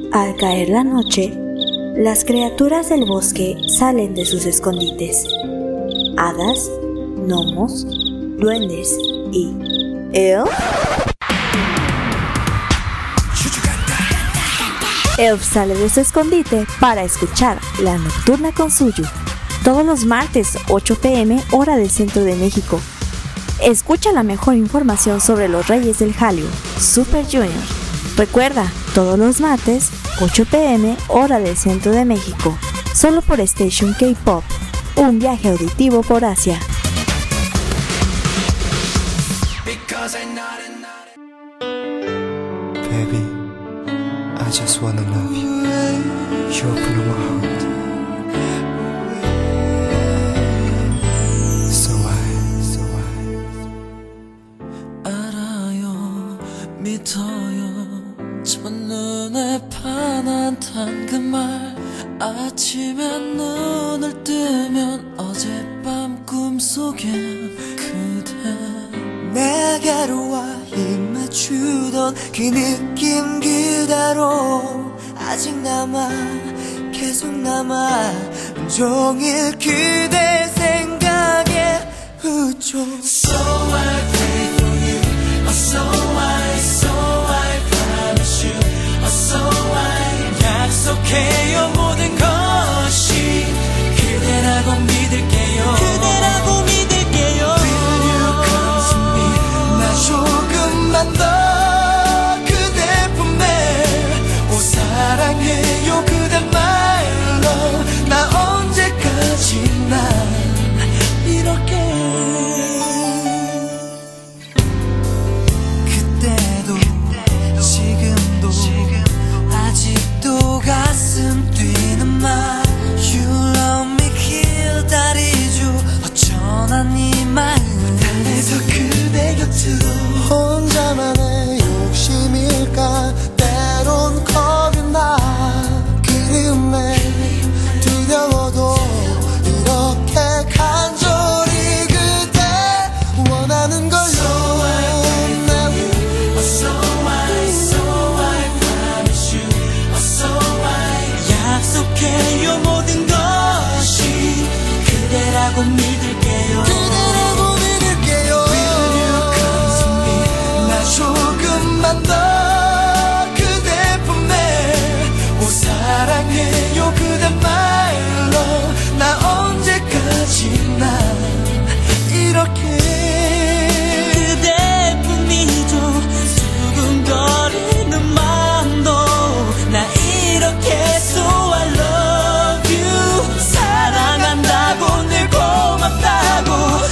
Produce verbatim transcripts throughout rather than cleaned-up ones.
Al caer la noche, las criaturas del bosque salen de sus escondites. Hadas, gnomos, duendes y... ¿Elf? Elf sale de su escondite para escuchar La Nocturna con Suyu. Todos los martes, ocho pe eme, hora del centro de México. Escucha la mejor información sobre los reyes del Hallyu, Super Junior. Recuerda, todos los martes, ocho pe eme, hora del centro de México. Solo por Station K-Pop. Un viaje auditivo por Asia. Baby, I just wanna love you. You open my heart. So why, so why? 알아요, 믿어요. 첫눈에 반한 당근말. 아침에 눈을 뜨면 어젯밤 꿈속엔 그대 내게로 와 힘을 주던 그 느낌 그대로 아직 남아 계속 남아 종일 그대 생각에 후조 So I pray for you oh, So I, so I promise you oh, So I 약속해요 모든 것이 그대라고 믿을게요 그대라고 믿을게요 Will you come to me 나 조금만 더 그대 품에 오 사랑해요 그대 말로 나 언제까지나 이렇게 그때도 지금도 아직도 가슴 뛰는 말 You love me 기다리죠 어쩌나 네 마음 달래서 그대 곁으로 혼자만의 욕심일까 때론 겁이 나 그리움에 두려워도 이렇게 간절히 그대 원하는 걸 So I pray for you oh, So I, so I promise you oh, So I 약속해요 모든 것이 그대라고 믿을게요 그대라고 믿을게요 Will you come to me 나 조금만 더 그대 품에 오 사랑해요 그대 말로 나 언제까지나 이렇게 그대뿐이죠 두근거리는 마음도 나 이렇게 So I love you 사랑한다고 늘 고맙다고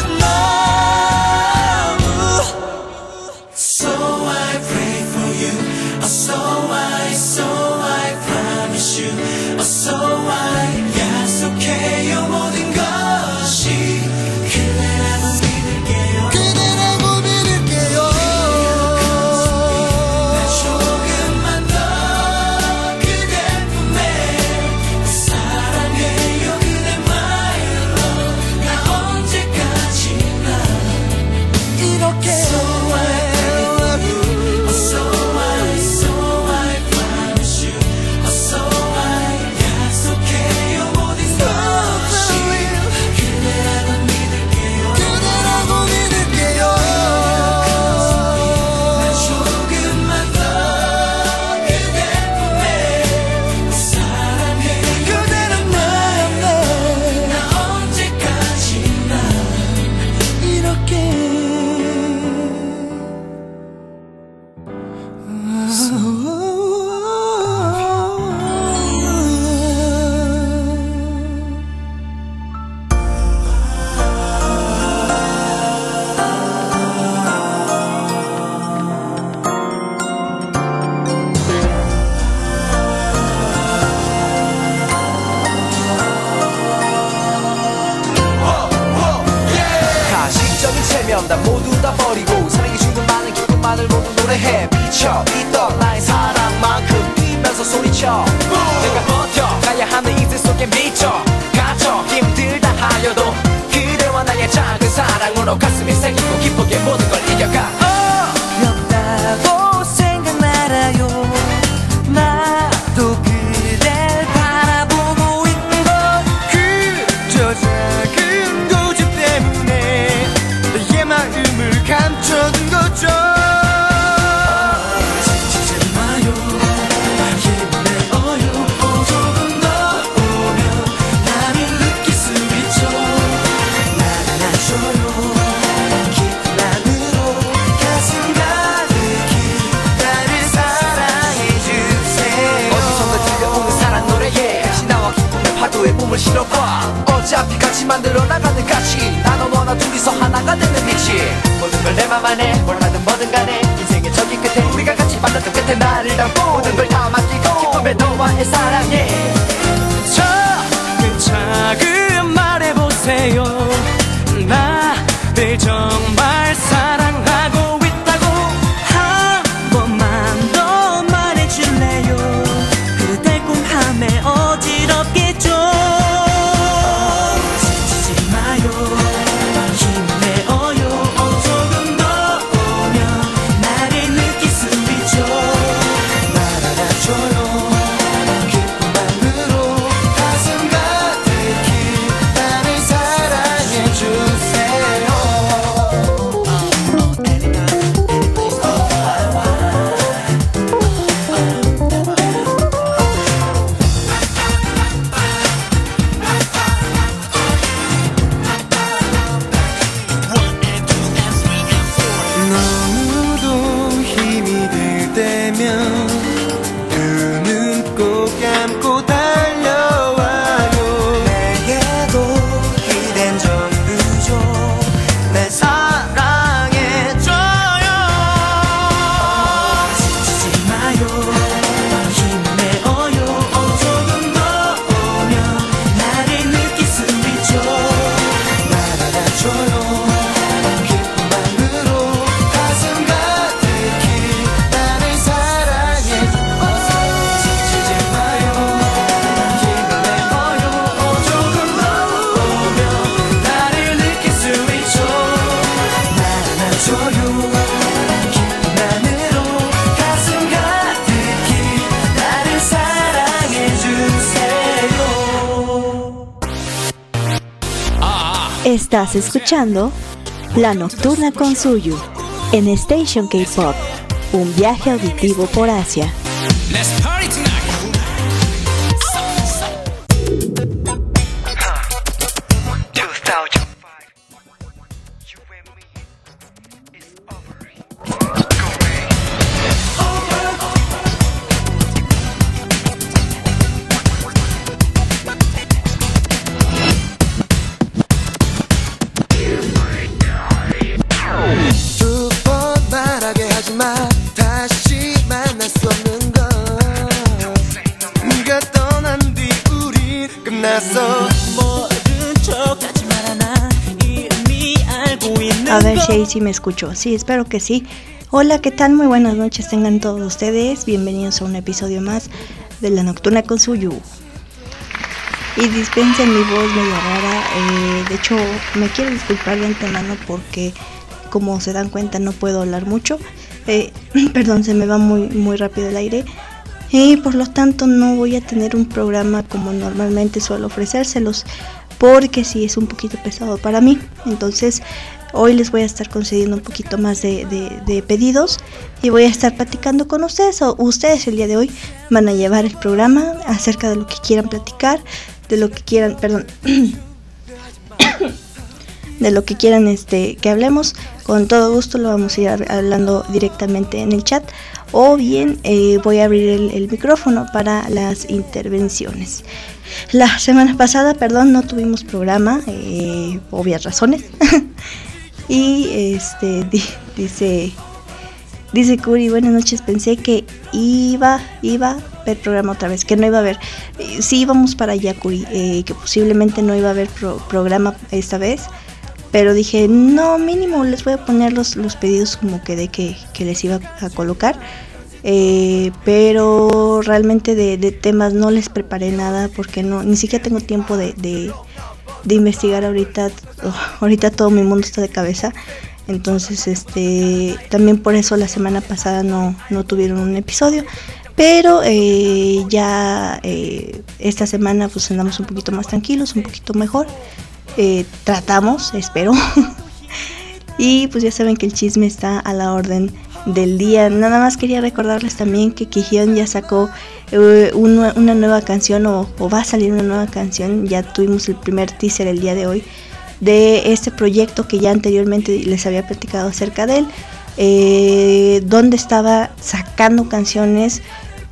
너무 So I pray for you oh, So I, so I promise you oh, So I 약속해요 모든 것이 그대라고 믿을게요 그대라고 믿을게요 나 조금만 더 그대 품에 사랑해요 그대 말로 나 언제까지나 이렇게 So I pray for you oh, So I, so I promise you oh, So I 약속해요 모든 것이 그대라고 믿을게요 그대라고 믿을게요 나 조금만 더 그대 품에 사랑해 그대는 나였네 나 언제까지나 이렇게 가식적인 체면 다 모두 다 버리고 사랑이 주는 많은 기쁨만을 모두 노래해 비춰 있던 나의 사랑만큼 뛰면서 소리쳐 내가 버텨가야 하는 이슬 속에 미쳐 갇혀 힘들다 하여도 그대와 나의 작은 사랑으로 가슴이 새기고 기쁘게 모든 걸 이겨가 없다고 생각 말아요 나도 한번 실어봐. 어차피 같이 만들어 나가는 가치. 나도 너나 둘이서 하나가 되는 미치. 모든 걸 내 맘 안에 뭘 하든 뭐든 간에 인생의 저기 끝에 우리가 같이 만났던 끝에 나를 담고 모든 걸 다 맡기고 기쁨에 너와의 사랑에 작은 작은 말해보세요. 나를 정말 사랑하고 있다고 한 번만 더 말해줄래요. 그 달콤함에 어지럽게 좀 지치지 마요. 힘내어요. 어, 조금 더 오면 나를 느낄 수 있죠. 날 알아줘요. 기쁨만으로 가슴 가득히 나를 사랑해주세요. 너무도 힘이 들 때면 두 눈 꼭 감고 달려와요. 내게도 기댄 전부죠. 날 사랑해줘요. 지치지 마요. 힘내어요. 어, 조금 더 오면 나를 느낄 수 있죠. 날 알아줘요. 기쁨만으로 가슴 가득히 나를 사랑해줘. 지치지 마요. 힘내어요. 어, 조금 더 오면 나를 느낄 수 있죠. 날 안아줘요. 기쁨만으로 가슴 가득히 나를 사랑해주세요. Estás escuchando La Nocturna con Suyu en Station K-Pop, un viaje auditivo por Asia. Let's party tonight. 두 번 말하게 하지마. 다시 만날 수 없는 걸. 네가 떠난 뒤 우리 끝났어. 모른 척하지 마라. 난 이미 알고 있는 A ver si ahí sí me escucho. Sí, espero que sí. Hola, ¿qué tal? Muy buenas noches tengan todos ustedes. Bienvenidos a un episodio más de La Nocturna con Suyu. Y dispensen mi voz medio rara. Eh, de hecho, me quiero disculpar de antemano porque, como se dan cuenta, no puedo hablar mucho. Eh, perdón, se me va muy, muy rápido el aire. Y por lo tanto no voy a tener un programa como normalmente suelo ofrecérselos, porque sí es un poquito pesado para mí. Entonces hoy les voy a estar concediendo un poquito más de, de, de pedidos y voy a estar platicando con ustedes, o ustedes el día de hoy van a llevar el programa acerca de lo que quieran platicar, de lo que quieran, perdón, de lo que quieran este que hablemos. Con todo gusto lo vamos a ir hablando directamente en el chat, o bien eh, voy a abrir el, el micrófono para las intervenciones. La semana pasada, perdón, no tuvimos programa, eh, obvias razones. Y este di, dice dice Curi, buenas noches, pensé que iba iba a ver programa otra vez, que no iba a haber. Eh, sí, íbamos para allá, Curi, eh, que posiblemente no iba a haber pro, programa esta vez, pero dije, no, mínimo les voy a poner los, los pedidos como quedé que, que les iba a colocar. Eh, pero realmente de, de temas no les preparé nada porque no, ni siquiera tengo tiempo de, de, de investigar ahorita. Oh, ahorita todo mi mundo está de cabeza. Entonces este también por eso la semana pasada no, no tuvieron un episodio. Pero eh, ya eh, esta semana pues andamos un poquito más tranquilos, un poquito mejor. Eh, tratamos, espero. Y pues ya saben que el chisme está a la orden del día. Nada más quería recordarles también que Kihyun ya sacó eh, una, una nueva canción, o, o va a salir una nueva canción. Ya tuvimos el primer teaser el día de hoy de este proyecto que ya anteriormente les había platicado acerca de él, eh, donde estaba sacando canciones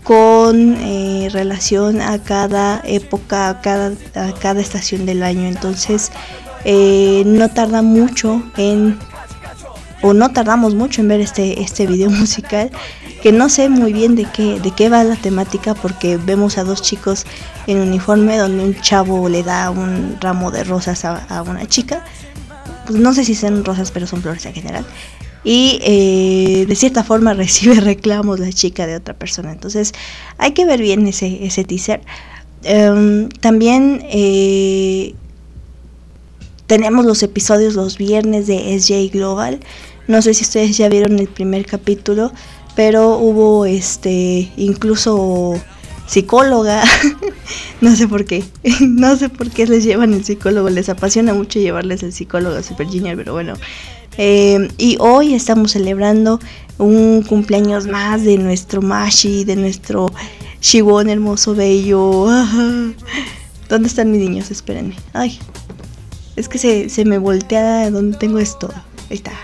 con eh, relación a cada época, a cada, a cada estación del año. Entonces eh, no tarda mucho en, o no tardamos mucho en ver este, este video musical, que no sé muy bien de qué, de qué va la temática, porque vemos a dos chicos en uniforme donde un chavo le da un ramo de rosas a, a una chica. Pues no sé si son rosas, pero son flores en general. Y eh, de cierta forma recibe reclamos la chica de otra persona. Entonces hay que ver bien ese, ese teaser. Um, también eh, tenemos los episodios los viernes de S J Global. No sé si ustedes ya vieron el primer capítulo, pero hubo este incluso psicóloga. No sé por qué, no sé por qué les llevan el psicólogo, les apasiona mucho llevarles el psicólogo a Super Junior, pero bueno. Eh, y hoy estamos celebrando un cumpleaños más de nuestro Mashi, de nuestro Shibón hermoso, bello. ¿Dónde están mis niños? Espérenme. Ay, es que se, se me voltea donde tengo esto. Ahí está.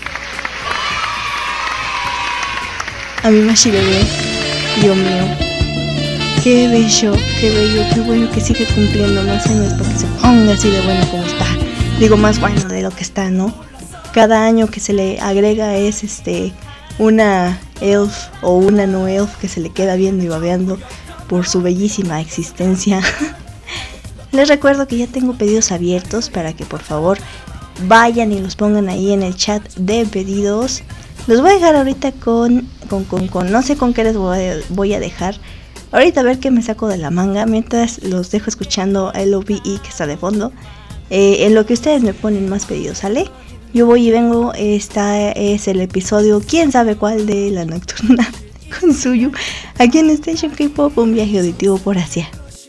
A mi Mashi bebé, Dios mío. Qué bello, qué bello, qué bueno que sigue cumpliendo más años para que se ponga así de bueno como está. Digo, más bueno de lo que está, ¿no? Cada año que se le agrega es este una elf o una no elf que se le queda viendo y babeando por su bellísima existencia. Les recuerdo que ya tengo pedidos abiertos para que por favor vayan y los pongan ahí en el chat de pedidos. Los voy a dejar ahorita con, con, con, con no sé con qué les voy a, voy a dejar. Ahorita a ver qué me saco de la manga mientras los dejo escuchando a L O V E que está de fondo. Eh, en lo que ustedes me ponen más pedidos, ¿sale? Yo voy y vengo. Esta es el episodio, quién sabe cuál, de La Nocturna con Suyu, aquí en Station K-Pop, un viaje auditivo por Asia.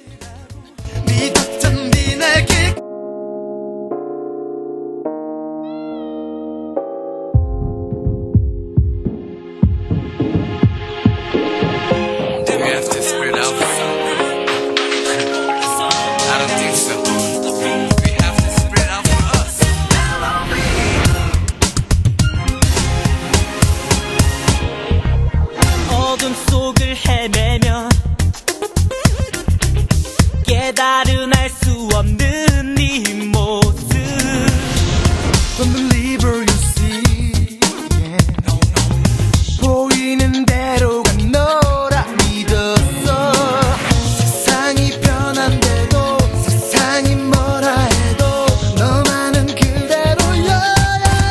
깨달은 알 수 없는 네 모습 Don't believe all you see yeah. no, no. 보이는 대로가 너라 믿었어 세상이 변한데도 세상이 뭐라 해도 너만은 그대로여야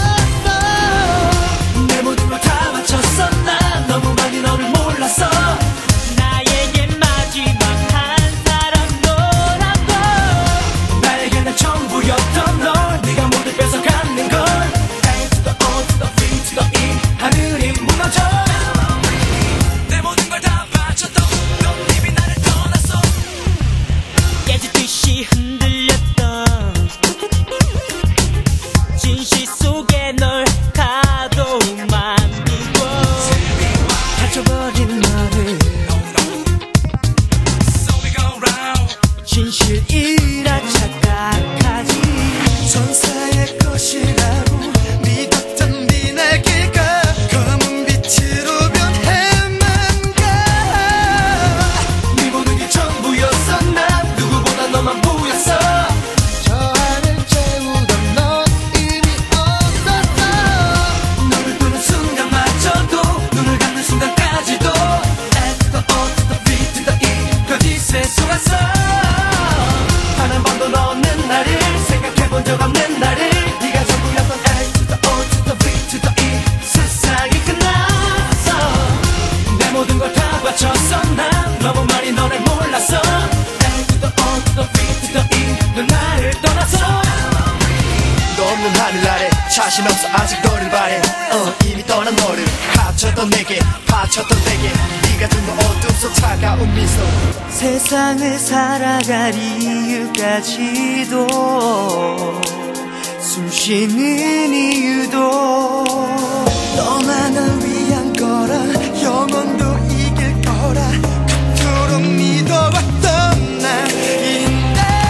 했었어 내 모든 걸 다 바쳤어 난 너무 많이 너를 몰랐어 나에게 마지막 전부였던 널 네가 모두 뺏어가는 걸 A to the O to the V to the E 하늘이 무너져 내 모든 걸 다 바쳤던 넌 이미 나를 떠났어 깨지듯이 흔들렸던 진실 속에 널 가둬만두고 닫혀버린 너를 진실이라 착각하지 천사의 것이라고 믿었던 네 날개가 검은 빛으로 변해만가 네 모든 게 전부였어 난 누구보다 너만 보였어 저 하늘 채우던 넌 이미 없었어 너를 보는 순간마저도 눈을 감는 순간까지도 A to the O to the V to the E 거짓에 속았어 단 한 번도 너 없는 나를 생각해본 적 없는 나를 네가 전부였던 A to the O to the V to the E 세상이 끝났어 내 모든 걸 다 바쳤어 난 너무 많이 너를 몰랐어 A to the O to the V to the E 넌 나를 떠났어 너 없는 하늘 아래 자신 없어 아직 너를 바래 어, 이미 떠난 너를 갇혔던 내게 바쳤던 내게 네가 준 너 어둠 속 차가운 미소 세상을 살아갈 이유까지도 숨 쉬는 이유도 너만을 위한 거라 영원도 이길 거라 그토록 믿어왔던 나인데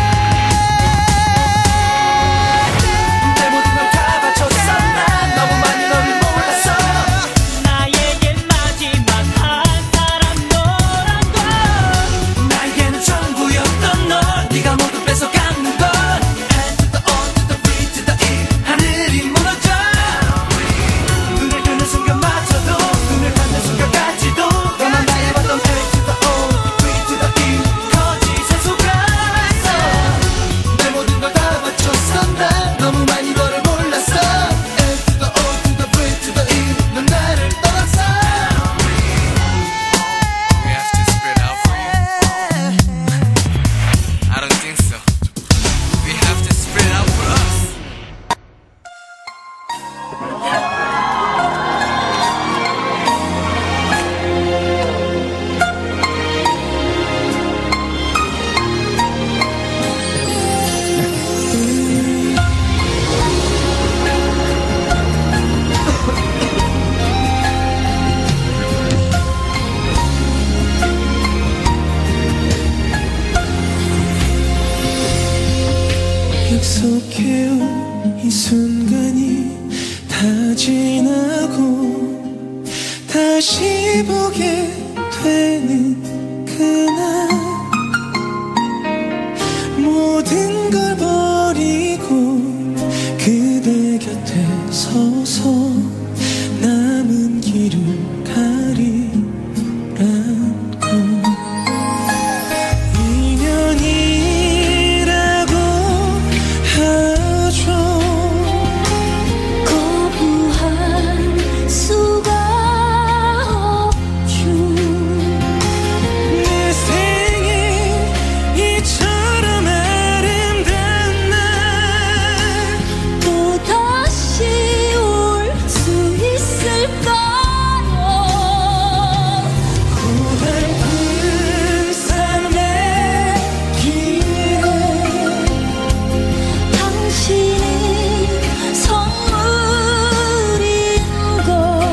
내 모든 걸 다 바쳤어 난 너무 많이 너를 몰랐어 나에겐 마지막 한 사람 너 보게 되는 그날 모든 걸 버리고 그대 곁에 서서 남은 길을 가리라고 인연이라고 하죠. 거부할 수가 없죠. 내 생에 이처럼 아름다운 날 또다시 올 수 있을까요? 고달픈 삶의 길에 당신이 선물인 걸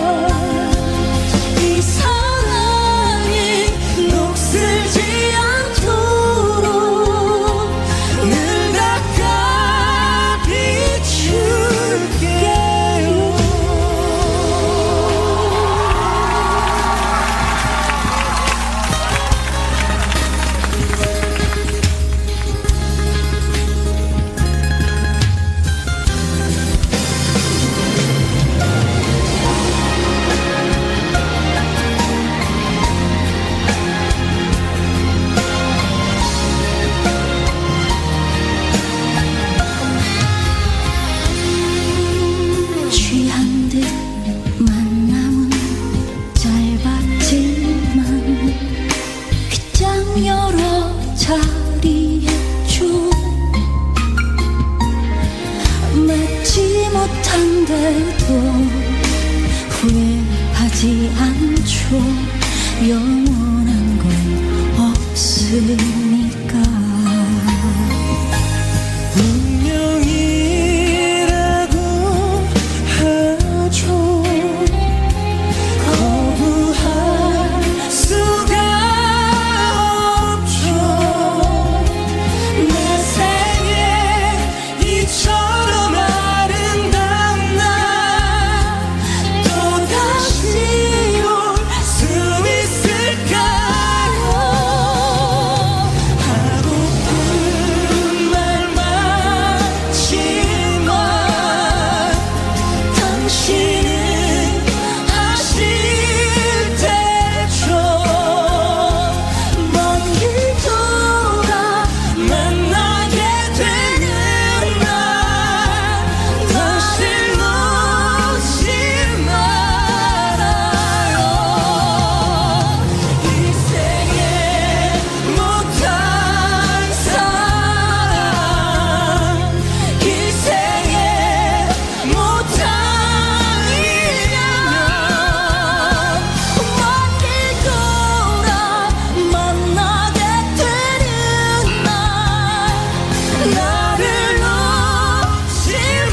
이 사랑이 녹슬지 않도록 늘 닦아 비출게요. 취한 듯 만남은 짧았지만 빗장 열어 자리했죠. 맺지 못한데도 후회하지 않죠. 영원한 건 없으니까. 운명이라고 하죠. 거부할 수가 없죠. 내 생에 이처럼 아름다운 날 또다시 올 수 있을까요? 하고픈 말 많지만 당신은 하실 때죠. 먼 길 돌아 만나게 되는 날 다시 놓지 말아요. 이 생에 못한 사랑 이 생에 못한 인연 먼 길 돌아 만나게 되는 날 나를 놓지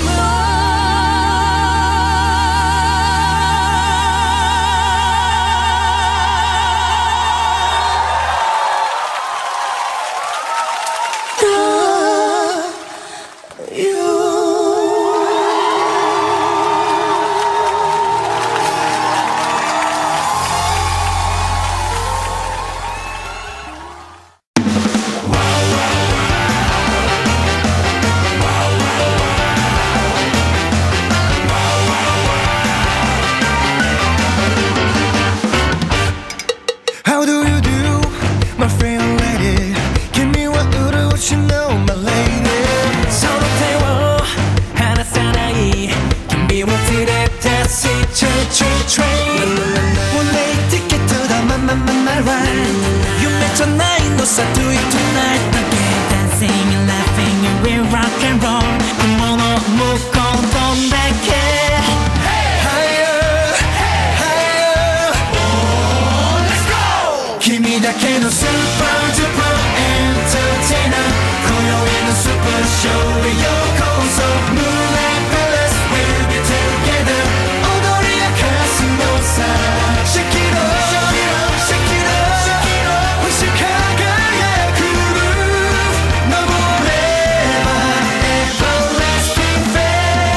How do you do, my fair lady? Give me what you do, what you know, my lady. 서로 태워 하나 사나이 준비물들의 다시 train. One day ticket to the my my my my ride. You met tonight, no sa do it tonight. Again dancing and laughing and we rock and roll. 그모노 묶어본 백해. Higher, higher. Let's go.君だけのスーパードゥパーエンターテイナー今宵のスーパーショーへようこそ Moonlight Palace we'll be together 踊り明かすのさ Shake it up Shake it up 星輝く Groove 登れば Everlasting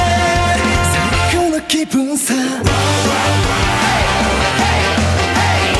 Fate 最高の気分さ Hey, hey, hey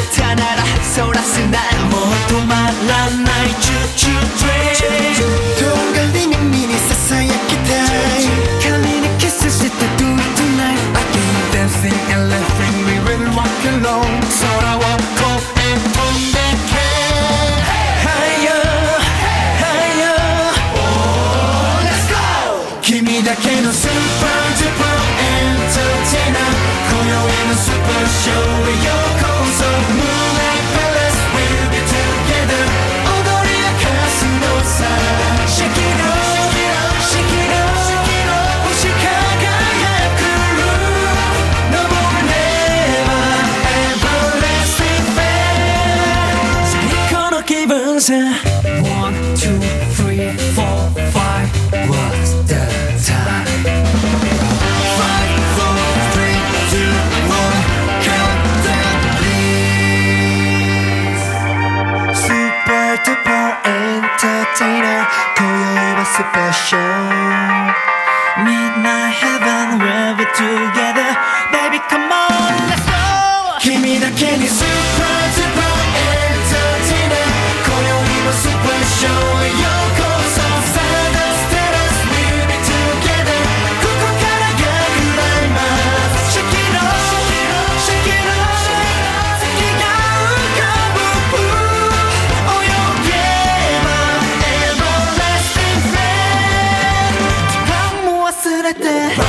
たならそらせないもう止まらないチューチュートレイン遠がり耳にささやきたい髪にキスして Do it tonight I keep dancing and laughing we will rock alone 空を越え飛んでけ Higher Higher Oh let's go 君だけのスーパージュパーエンターテイナー今宵のスーパーショーへようこそ Moonlight Palace We'll be together 踊り明かすのさ Shake it up Shake it up 星輝く No more never everlasting fame 最高の気分さ One, two, three, four, five What's the time? Five, four, three, two, one Count down please スーパードゥパーエンターテイナー今宵はスペシャル Midnight heaven we'll be together Baby come on let's go 君だけにスーパースーパーエンターテイナー今宵もスーパーショーへようこそ Stardust Terrace we'll be together ここからがクライマックス Shake it up Shake it up 月が浮かぶ泳げば Everlasting flame 時間も忘れて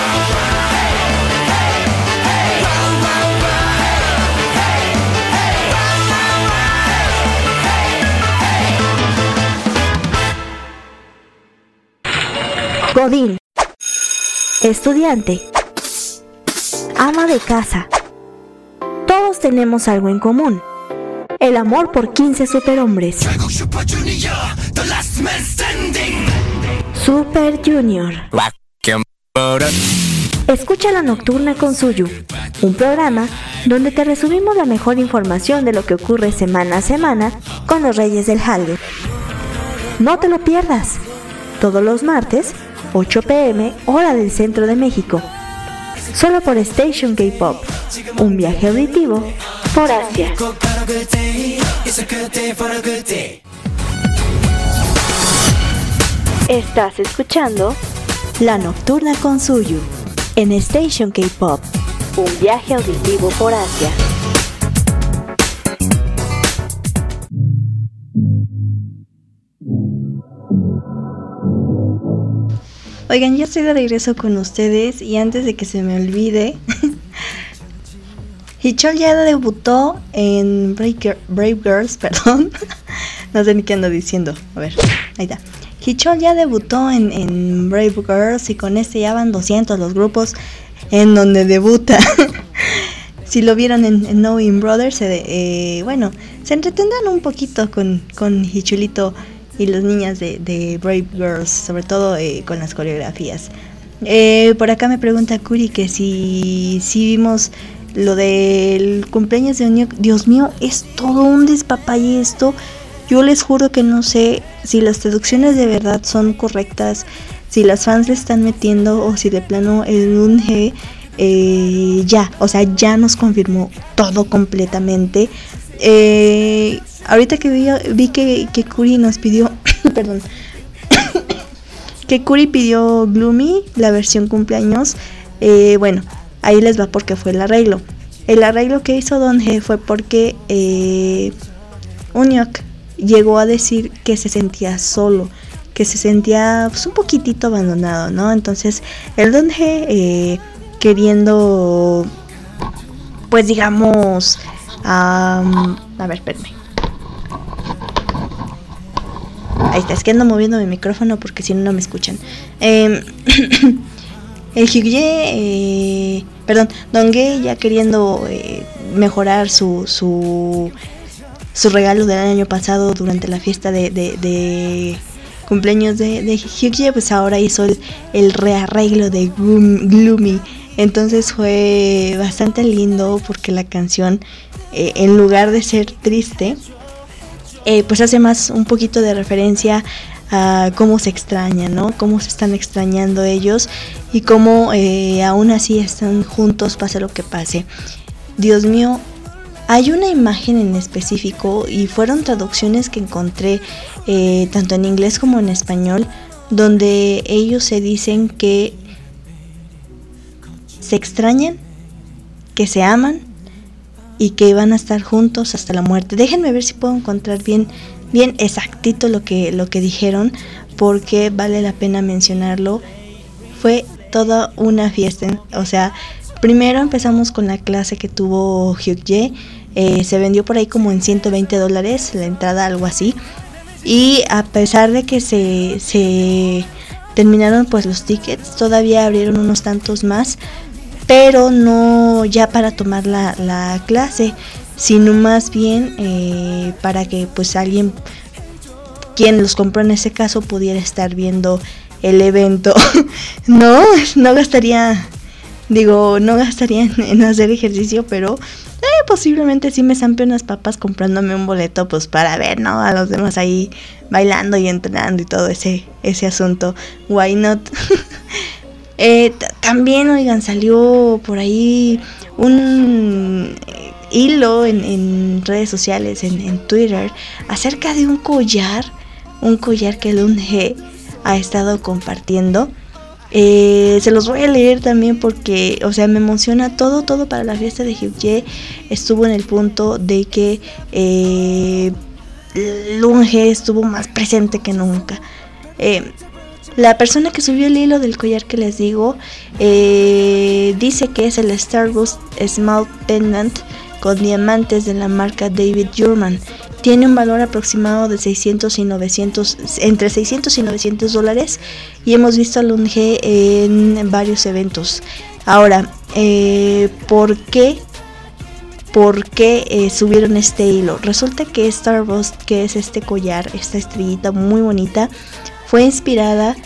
Godín, estudiante, ama de casa. Todos tenemos algo en común. El amor por quince superhombres. Super Junior. Escucha La Nocturna con Suyu, un programa donde te resumimos la mejor información de lo que ocurre semana a semana con los Reyes del Hallyu. No te lo pierdas. Todos los martes, ocho pm, hora del centro de México. Solo por Station K-Pop, un viaje auditivo por Asia. Estás escuchando La Nocturna con Suyu en Station K-Pop, un viaje auditivo por Asia. Oigan, ya estoy de regreso con ustedes y antes de que se me olvide, Hichol ya debutó en Brave, Girl, Brave Girls, perdón, no sé ni qué ando diciendo, a ver, ahí está. Hichol ya debutó en, en Brave Girls y con este ya van doscientos los grupos en donde debuta. Si lo vieron en, en Knowing Brothers, eh, bueno, se entretendrán un poquito con, con Hichulito y las niñas de, de Brave Girls, sobre todo eh, con las coreografías. Eh, por acá me pregunta Curi que si, si vimos lo del cumpleaños de Unio. Dios mío, es todo un despapalle esto. Yo les juro que no sé si las traducciones de verdad son correctas, si las fans le están metiendo o si de plano el Unge eh, ya, o sea, ya nos confirmó todo completamente. Eh, ahorita que vi, vi que, que Curi nos pidió, perdón, que Curi pidió Gloomy, la versión cumpleaños, eh, bueno, ahí les va porque fue el arreglo. El arreglo que hizo Donge fue porque eh, Unyok llegó a decir que se sentía solo, que se sentía pues, un poquitito abandonado, ¿no? Entonces el Donge eh, queriendo, pues digamos, um, a ver, espérame. Ahí está, es que ando moviendo mi micrófono porque si no, no me escuchan. Eh, el Hyugye, eh, perdón, Donge ya queriendo eh, mejorar su, su, su regalo del año pasado durante la fiesta de, de, de cumpleaños de, de Hyugye, pues ahora hizo el, el rearreglo de Gloomy. Entonces fue bastante lindo porque la canción, eh, en lugar de ser triste, Eh, pues hace más un poquito de referencia a cómo se extrañan, ¿no? Cómo se están extrañando ellos y cómo eh, aún así están juntos pase lo que pase. Dios mío, hay una imagen en específico y fueron traducciones que encontré eh, tanto en inglés como en español, donde ellos se dicen que se extrañan, que se aman y que van a estar juntos hasta la muerte. Déjenme ver si puedo encontrar bien, bien exactito lo que, lo que dijeron, porque vale la pena mencionarlo. Fue toda una fiesta, o sea, primero empezamos con la clase que tuvo Hyukjae, eh, se vendió por ahí como en ciento veinte dólares la entrada, algo así, y a pesar de que se, se terminaron pues los tickets, todavía abrieron unos tantos más, pero no ya para tomar la, la clase, sino más bien eh, para que pues alguien, quien los compró en ese caso, pudiera estar viendo el evento. no, no gastaría, digo, no gastaría en, en hacer ejercicio, pero eh, posiblemente sí me zampe unas papas comprándome un boleto, pues para ver, ¿no? A los demás ahí bailando y entrenando y todo ese, ese asunto. Why not? eh, t- también, oigan, salió por ahí un hilo en, en redes sociales, en, en Twitter, acerca de un collar, un collar que Eunhye ha estado compartiendo. Eh, se los voy a leer también porque, o sea, me emociona todo, todo para la fiesta de Hyukjae. Estuvo en el punto de que eh, Eunhye estuvo más presente que nunca. Eh, la persona que subió el hilo del collar que les digo eh, dice que es el Starburst Small Pendant con diamantes de la marca David Yurman. Tiene un valor aproximado de seiscientos y novecientos, entre seiscientos y novecientos dólares, y hemos visto a Eunhye en varios eventos. Ahora, eh, ¿por qué? ¿Por qué eh, subieron este hilo? Resulta que Starburst, que es este collar, esta estrellita muy bonita, fue inspirada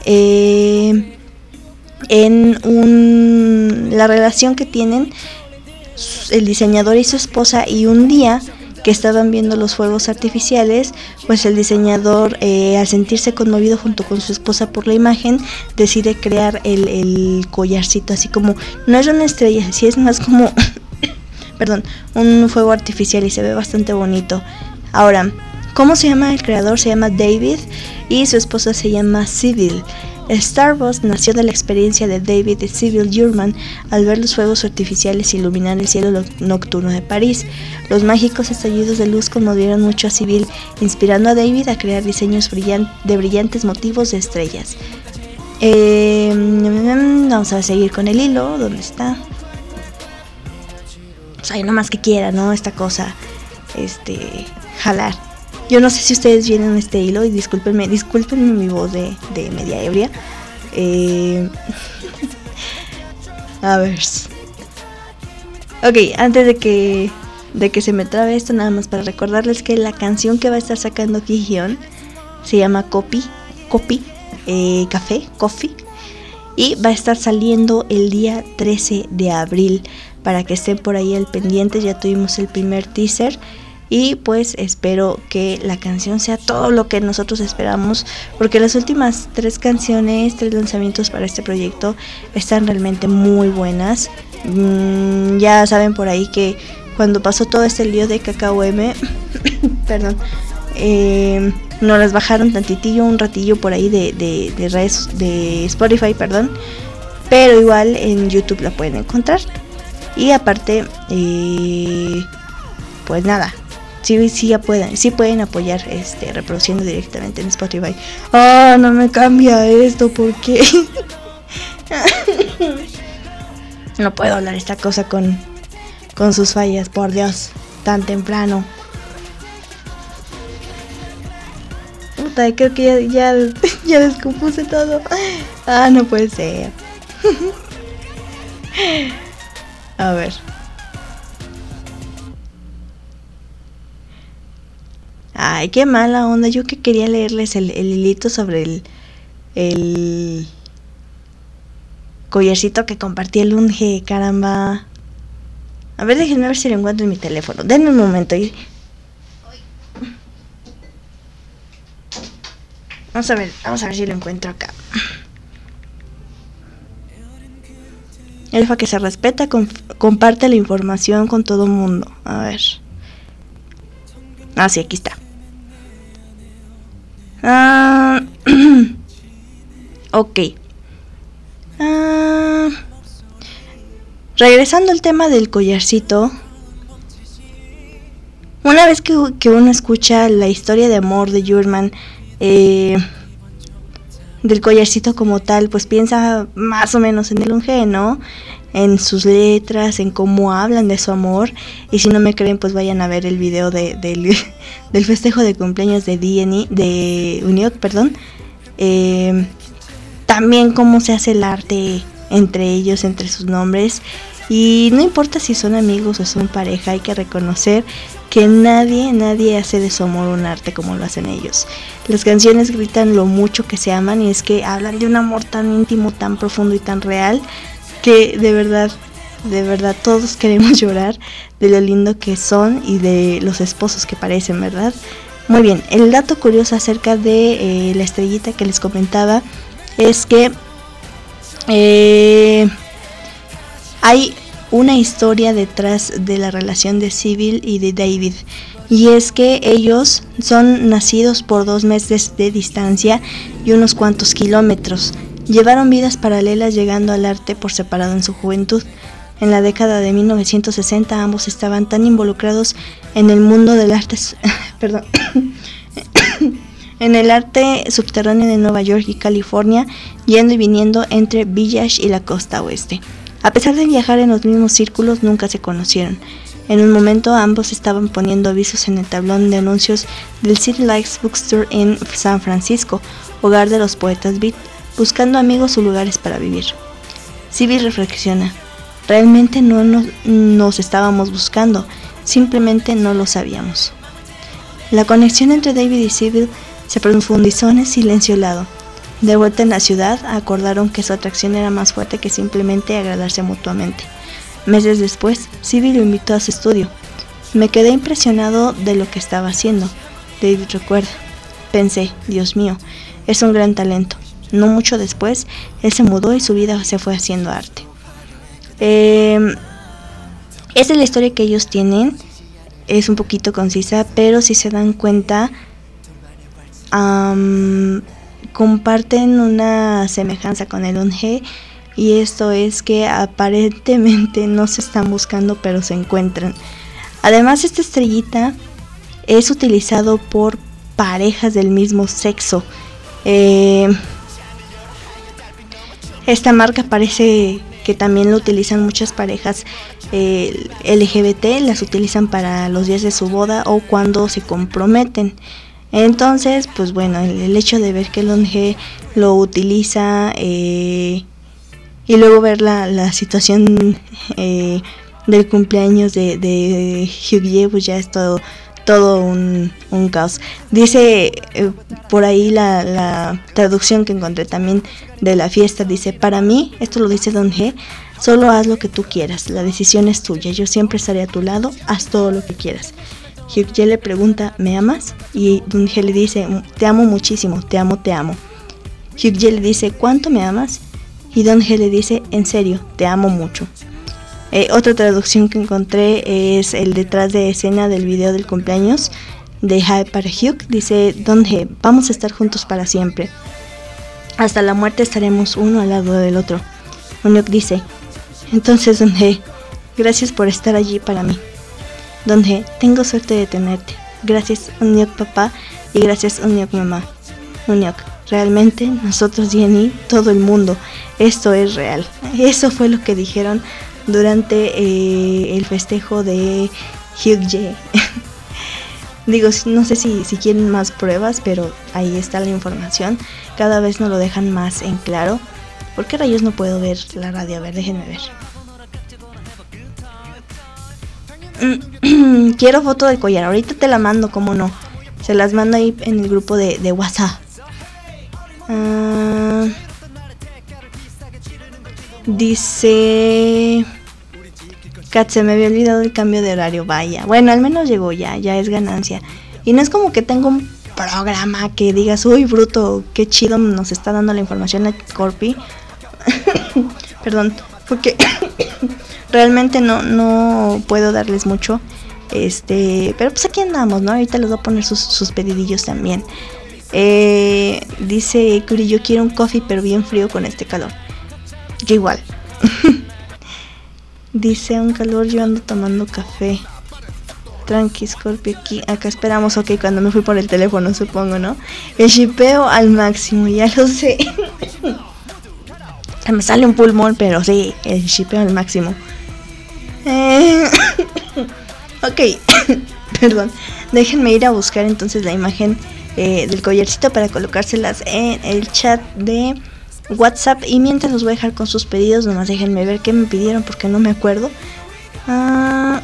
eh, en un, la relación que tienen el diseñador y su esposa, y un día que estaban viendo los fuegos artificiales, pues el diseñador, eh, al sentirse conmovido junto con su esposa por la imagen, decide crear el, el collarcito, así como, no es una estrella, sí es más como, perdón, un fuego artificial, y se ve bastante bonito. Ahora, ¿cómo se llama el creador? Se llama David y su esposa se llama Civil. Starburst nació de la experiencia de David y Civil Yurman al ver los fuegos artificiales iluminar el cielo nocturno de París. Los mágicos estallidos de luz conmovieron mucho a Civil, inspirando a David a crear diseños brillant- de brillantes motivos de estrellas. Eh, vamos a seguir con el hilo. ¿Dónde está? Pues ahí nomás que quiera, ¿no? Esta cosa, este, jalar. Yo no sé si ustedes vienen este hilo, y discúlpenme, discúlpenme mi voz de, de media ebria. Eh, a ver. Ok, antes de que, de que se me trabe esto, nada más para recordarles que la canción que va a estar sacando Kihyun se llama Copy, Copy, eh, Café, Coffee, y va a estar saliendo el día trece de abril, para que estén por ahí al pendiente. Ya tuvimos el primer teaser. Y pues espero que la canción sea todo lo que nosotros esperamos, porque las últimas tres canciones, tres lanzamientos para este proyecto están realmente muy buenas. Mm, ya saben por ahí que cuando pasó todo este lío de K K U M, perdón, eh, nos las bajaron tantitillo, un ratillo por ahí de, de, de redes, de Spotify, perdón, pero igual en YouTube la pueden encontrar. Y aparte, eh, pues nada. Sí, sí, ya pueden, sí pueden apoyar este, reproduciendo directamente en Spotify. Ah, oh, no me cambia esto, ¿por qué? No puedo hablar esta cosa con, con sus fallas, por Dios, tan temprano. Puta, creo que ya, ya, ya descompuse todo. Ah, no puede ser. A ver. Ay, qué mala onda. Yo que quería leerles el, el hilito sobre el, el collarcito que compartí el Eunhye, caramba. A ver, déjenme ver si lo encuentro en mi teléfono. Denme un momento. Y... Vamos a ver, vamos a ver si lo encuentro acá. Elfa que se respeta, conf- comparte la información con todo el mundo. A ver. Ah, sí, aquí está. Ah, ok. Ah, regresando al tema del collarcito. Una vez que, que uno escucha la historia de amor de Jurman, eh, del collarcito como tal, pues piensa más o menos en el Unge, ¿no? En sus letras, en cómo hablan de su amor. Y si no me creen, pues vayan a ver el video de, del, del festejo de cumpleaños de D N I, de Unhyuk, perdón. Eh, también cómo se hace el arte entre ellos, entre sus nombres. Y no importa si son amigos o son pareja, hay que reconocer que nadie, nadie hace de su amor un arte como lo hacen ellos. Las canciones gritan lo mucho que se aman, y es que hablan de un amor tan íntimo, tan profundo y tan real, que de verdad, de verdad todos queremos llorar de lo lindo que son y de los esposos que parecen, ¿verdad? Muy bien, el dato curioso acerca de eh, la estrellita que les comentaba es que eh, hay una historia detrás de la relación de Sybil y de David, y es que ellos son nacidos por dos meses de distancia y unos cuantos kilómetros. Llevaron vidas paralelas, llegando al arte por separado en su juventud. En la década de mil novecientos sesenta ambos estaban tan involucrados en el mundo del arte perdón en el arte subterráneo de Nueva York y California, yendo y viniendo entre Village y la costa oeste. A pesar de viajar en los mismos círculos, nunca se conocieron. En un momento ambos estaban poniendo avisos en el tablón de anuncios del City Lights Bookstore en San Francisco, hogar de los poetas beat, buscando amigos o lugares para vivir. Sybil reflexiona: realmente no nos, nos estábamos buscando, simplemente no lo sabíamos. La conexión entre David y Sybil se profundizó en el silencio helado. De vuelta en la ciudad, acordaron que su atracción era más fuerte que simplemente agradarse mutuamente. Meses después, Sybil lo invitó a su estudio. Me quedé impresionado de lo que estaba haciendo. David recuerda. Pensé, Dios mío, es un gran talento. No mucho después, él se mudó y su vida se fue haciendo arte. Eh, esa es la historia que ellos tienen. Es un poquito concisa, pero si se dan cuenta, um, comparten una semejanza con el Unge, y esto es que aparentemente no se están buscando, pero se encuentran. Además, esta estrellita es utilizado por parejas del mismo sexo. Eh, esta marca parece que también lo utilizan muchas parejas eh, L G B T, las utilizan para los días de su boda o cuando se comprometen. Entonces, pues bueno, el, el hecho de ver que el Unge lo utiliza eh, y luego ver la, la situación eh, del cumpleaños de, de Hyuk, pues ya es todo, todo un, un caos. Dice eh, por ahí la, la traducción que encontré también de la fiesta, dice: para mí, esto lo dice Unge, solo haz lo que tú quieras, la decisión es tuya, yo siempre estaré a tu lado, haz todo lo que quieras. Hyuk le pregunta: ¿me amas? Y Unge le dice: te amo muchísimo, te amo, te amo. Hyuk le dice: ¿cuánto me amas? Y Unge le dice: en serio, te amo mucho. Eh, otra traducción que encontré es el detrás de escena del video del cumpleaños de Hype para Hyuk. Dice: Unge, vamos a estar juntos para siempre. Hasta la muerte estaremos uno al lado del otro. Unhyuk dice: entonces, Unge, gracias por estar allí para mí. Unge, tengo suerte de tenerte. Gracias, Unhyuk papá, y gracias, Unhyuk mamá. Unhyuk, realmente nosotros D N I, todo el mundo, esto es real. Eso fue lo que dijeron durante eh, el festejo de Hyuk. Digo, no sé si, si quieren más pruebas, pero ahí está la información. Cada vez nos lo dejan más en claro. ¿Por qué rayos no puedo ver la radio? A ver, déjenme ver. Quiero foto del collar, ahorita te la mando, cómo no. Se las mando ahí en el grupo de, de WhatsApp. Uh, dice Kat, se me había olvidado el cambio de horario. Vaya, bueno, al menos llegó ya, ya es ganancia. Y no es como que tengo un programa que digas: uy, bruto, qué chido nos está dando la información la Corpi. Perdón, porque realmente no, no puedo darles mucho. Este, pero pues aquí andamos, ¿no? Ahorita les voy a poner sus, sus pedidillos también. Eh, dice Curi, yo quiero un coffee pero bien frío con este calor. Yo igual. Dice un calor, yo ando tomando café. Tranqui, Scorpio, aquí, acá esperamos, ok, cuando me fui por el teléfono, supongo, ¿no? El shipeo al máximo, ya lo sé. Me sale un pulmón, pero sí, el shipeo al máximo. Eh... Ok, perdón. Déjenme ir a buscar entonces la imagen eh, del collarcito para colocárselas en el chat de WhatsApp. Y mientras los voy a dejar con sus pedidos, nomás déjenme ver qué me pidieron porque no me acuerdo. Ah...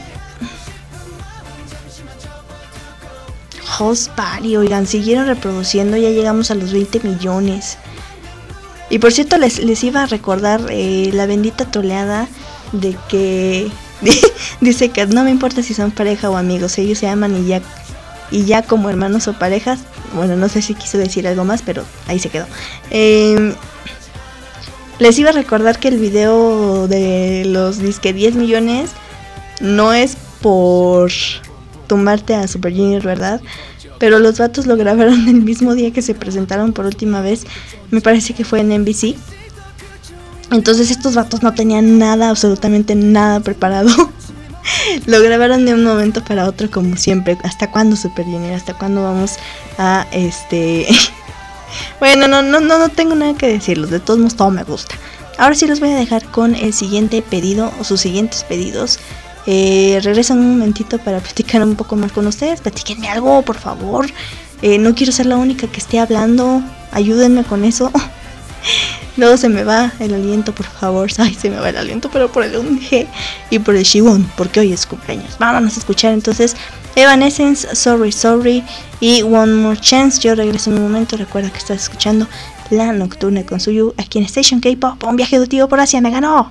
House Party, oigan, siguieron reproduciendo, ya llegamos a los veinte millones. Y por cierto, les, les iba a recordar eh, la bendita troleada de que... Dice que no me importa si son pareja o amigos, ellos se aman y ya, y ya como hermanos o parejas. Bueno, no sé si quiso decir algo más, pero ahí se quedó. Eh, les iba a recordar que el video de los disque diez millones no es por tumbarte a Super Junior, ¿verdad? Pero los vatos lo grabaron el mismo día que se presentaron por última vez. Me parece que fue en N B C. Entonces estos vatos no tenían nada, absolutamente nada preparado. Lo grabaron de un momento para otro como siempre. ¿Hasta cuándo, Super Junior? ¿Hasta cuándo vamos a este...? Bueno, no, no, no, no tengo nada que decirles. De todos modos, todo me gusta. Ahora sí los voy a dejar con el siguiente pedido o sus siguientes pedidos. Eh, regreso en un momentito para platicar un poco más con ustedes. Platíquenme algo, por favor. Eh, no quiero ser la única que esté hablando. Ayúdenme con eso. Luego se me va el aliento, por favor. Ay, se me va el aliento, pero por el U N G y por el Shiwon, porque hoy es cumpleaños. Vámonos a escuchar entonces Evanescence, Sorry Sorry y One More Chance. Yo regreso en un momento. Recuerda que estás escuchando La Nocturna con Suyu aquí en Station K-Pop. Un viaje educativo por Asia me ganó.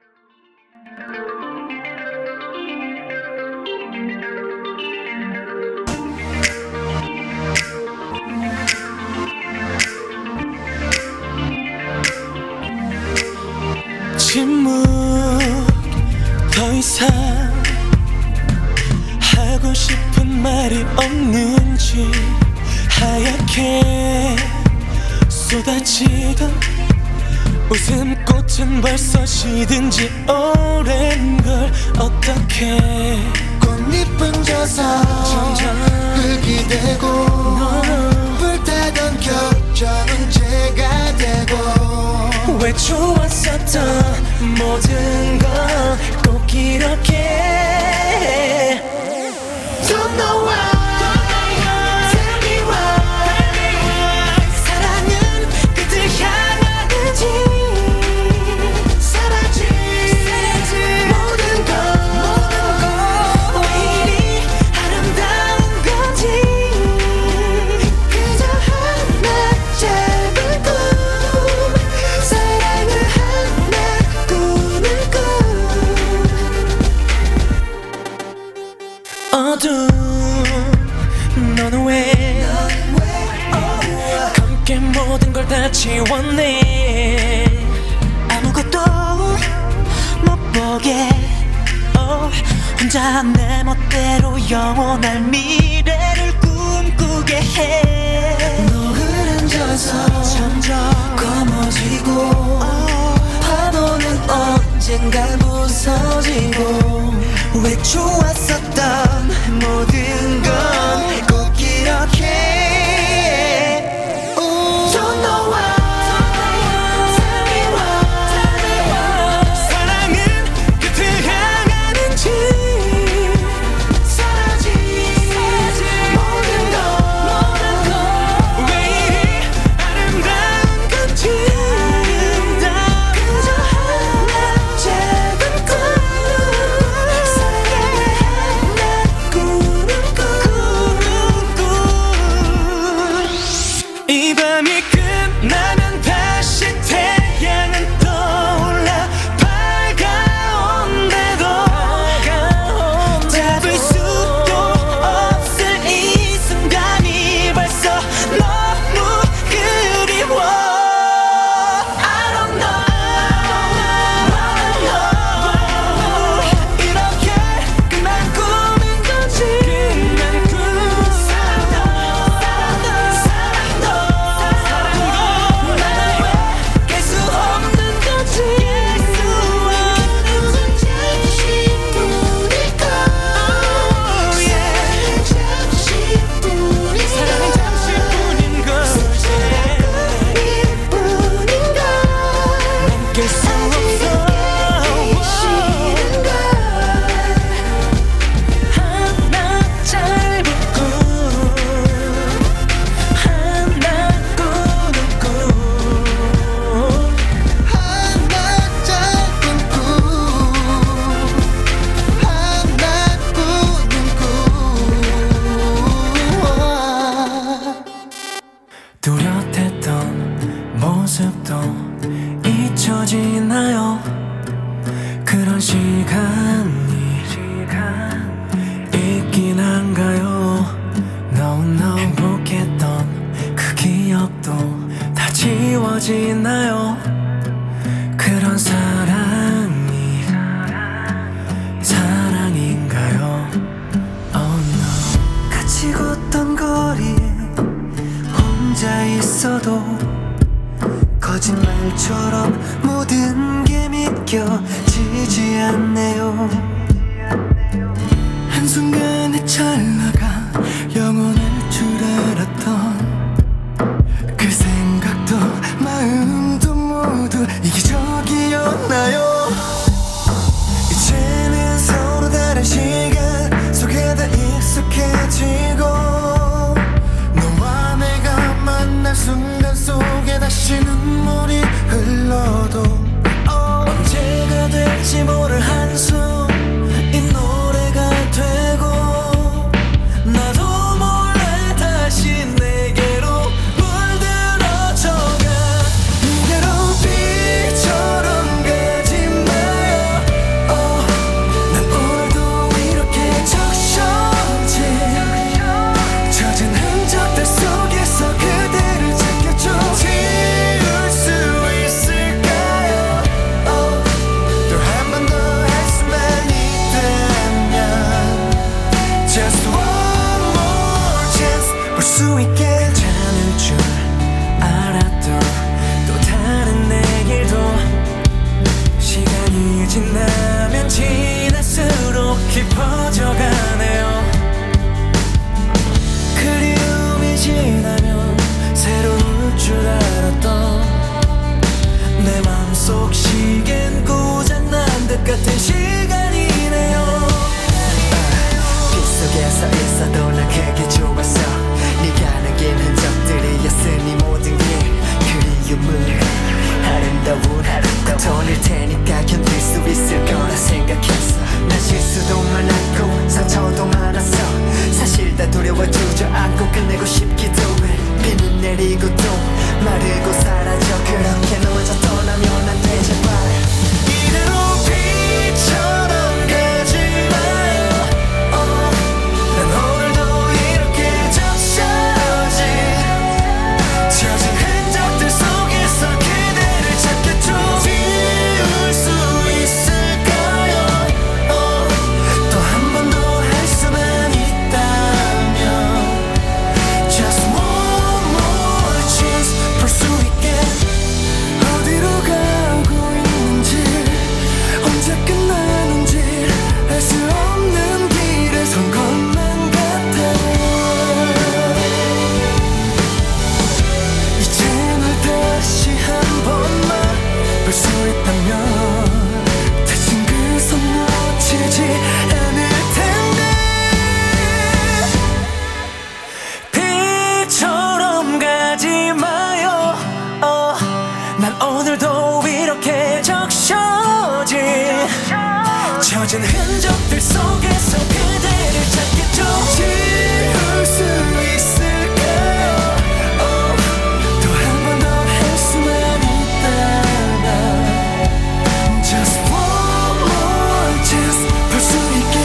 침묵 더 이상 하고 싶은 말이 없는지 하얗게 쏟아지던 웃음꽃은 벌써 시든 지 오랜 걸 어떡해 꽃잎은 져서 점점 흙이 되고 불타던 격정은 재가 되고 왜 좋았었던 모든 건 꼭 이렇게 Don't know why Tell me why 사랑은 끝을 향하는지 사라진 모든 건 왜 이리 아름다운 건지 그저 하나 작은 꿈 사랑을 하나 꾸는 꿈 어두운 너는 왜 검게 모든 걸 다 지웠네 아무것도 못 보게 oh, 혼자 내 멋대로 영원할 미래를 꿈꾸게 해 너 흐른져서 점점 검어지고 파도는 언젠가 부서지고 왜 좋았었던 모든 건 꼭 이렇게 Don't know why Tell me why 사랑은 끝을 향하는지 사라진 모든 건 왜 이리 아름다운 건지 그저 하나 작은 꿈 사랑을 있긴 한가요? No no 행복했던 그 기억도 다 지워지나요? 그런 사랑이 사랑인가요? Oh no 같이 걷던 거리에 혼자 있어도 거짓말처럼 모든 게 믿겨지지 않네요. 한순간의 찰나가 영원할 줄 알았던 그 생각도 마음도 모두 이기적이었나요? 이제는 서로 다른 시간 속에 다 익숙해지고 너와 내가 만날 순간 속에 다시 눈물이 흘러도 언제가 될지 모를 한숨 이 노래가 되고 나도 몰래 다시 내게로 물들어져가 이대로 비처럼 가지 마요. oh, 난 오늘도 이렇게 적셔진 젖은 흔적들 속에서 그대를 찾겠죠. 지울 수 있을까요? oh, 또 한 번 더 할 수만 있다면 Just one more chance 볼 수 있게 괜찮을 줄 알았도 또 다른 내일도 시간이 지나면 지날수록 깊어져가네요. 그리움이 지나면 새로울 줄 알았던 내 맘속 시계는 고장난 듯 같은 시간이네요. 빗속에서 있어도 난 그게 좋았어. 네가 남긴 흔적들이었으니 모든 게 그리움은 아름다운 고통일 테니까 견딜 수 있을 거라 생각했어. 난 실수도 많았고 상처도 많았어. 사실 다 두려워 주저앉고 끝내고 싶기도 해. 비는 내리고 또 마르고 사라져. 그렇게 너 혼자 떠나면 안 돼 제발. 이대로 비처럼 가지 마요. oh, 난 오늘도 이렇게 적셔진 젖은 흔적들 속에서 그대를 찾겠죠. 지울 수 있을까요? oh, 또 한 번 더 할 수만 있다면 Just one more chance 볼 수 있게 어디로 가고 있는지 언제 끝나는지 알 수 없는 길에 선 것만 같아. 이제 널 다시 한 번만 볼 수 있다면 다신 그 손 놓치지 않을 텐데. 비처럼 가지 마요. oh, 난 오늘도 이렇게 적셔진 젖은 흔적들 속에서 그대를 찾겠죠. 지울 수 있을까요? oh, 또 한 번 더 할 수만 있다면 Just one more chance 볼 수 있게.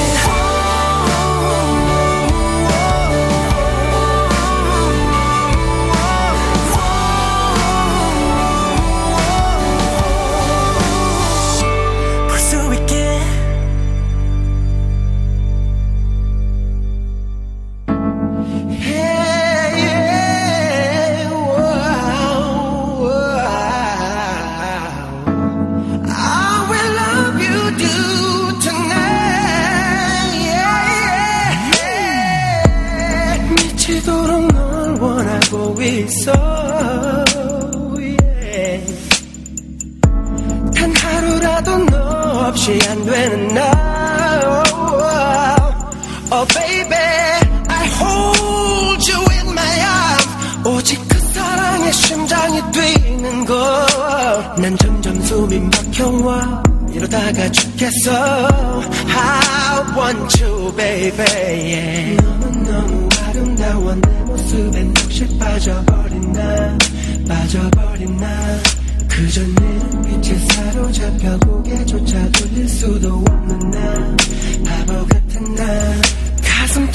볼 수 있게. I will love you do tonight. 미치도록 널 원하고 있어. yeah. 단 하루라도 너 없이 안 되는 날. Oh baby, I hold you in my arms. 오직 그 사랑에 심장이 뛰는 걸. 난 점점 숨이 막혀와 이러다가 죽겠어. I want you baby. yeah. 너는 너무 아름다워 내 모습에 넋이 빠져버린 나 빠져버린 나. 그저 내 눈빛에 사로잡혀 고개조차 돌릴 수도 없는 나 바보 같은 나. 가슴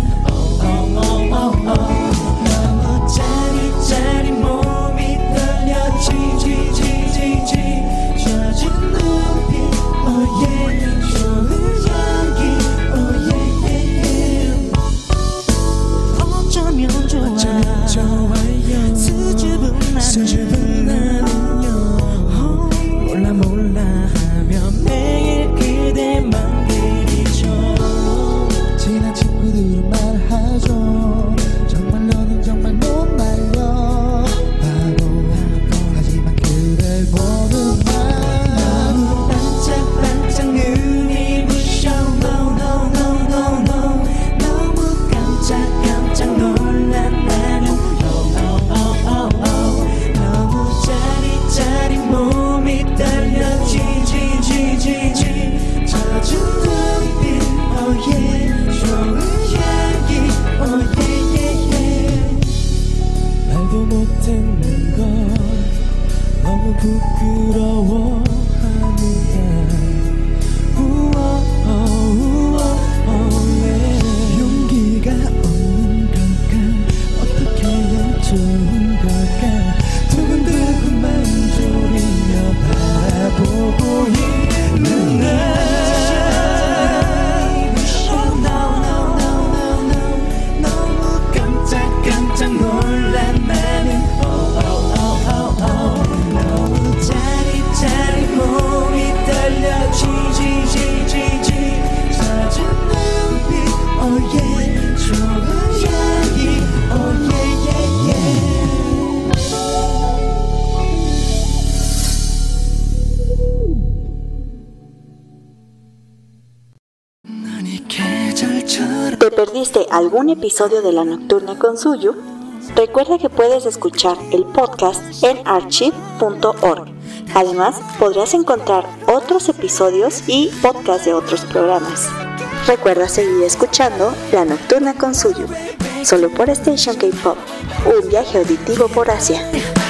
¿Te perdiste algún episodio de La Nocturna con Suyu? Recuerda que puedes escuchar el podcast en archive punto org. Además, podrás encontrar otros episodios y podcasts de otros programas. Recuerda seguir escuchando La Nocturna con Suyu, solo por Station K-Pop, un viaje auditivo por Asia.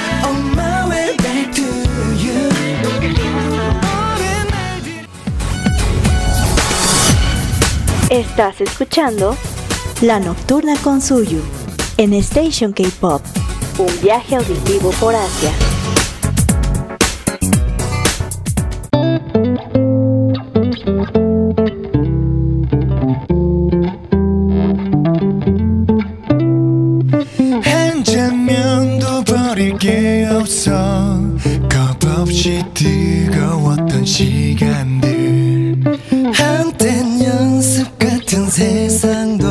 Estás escuchando La Nocturna con Suyu en Station K-Pop, un viaje auditivo por Asia. 한 장면도 버릴 게 없어 겁없이 뜨거웠던 시간들 한땐 연습 같은 세상도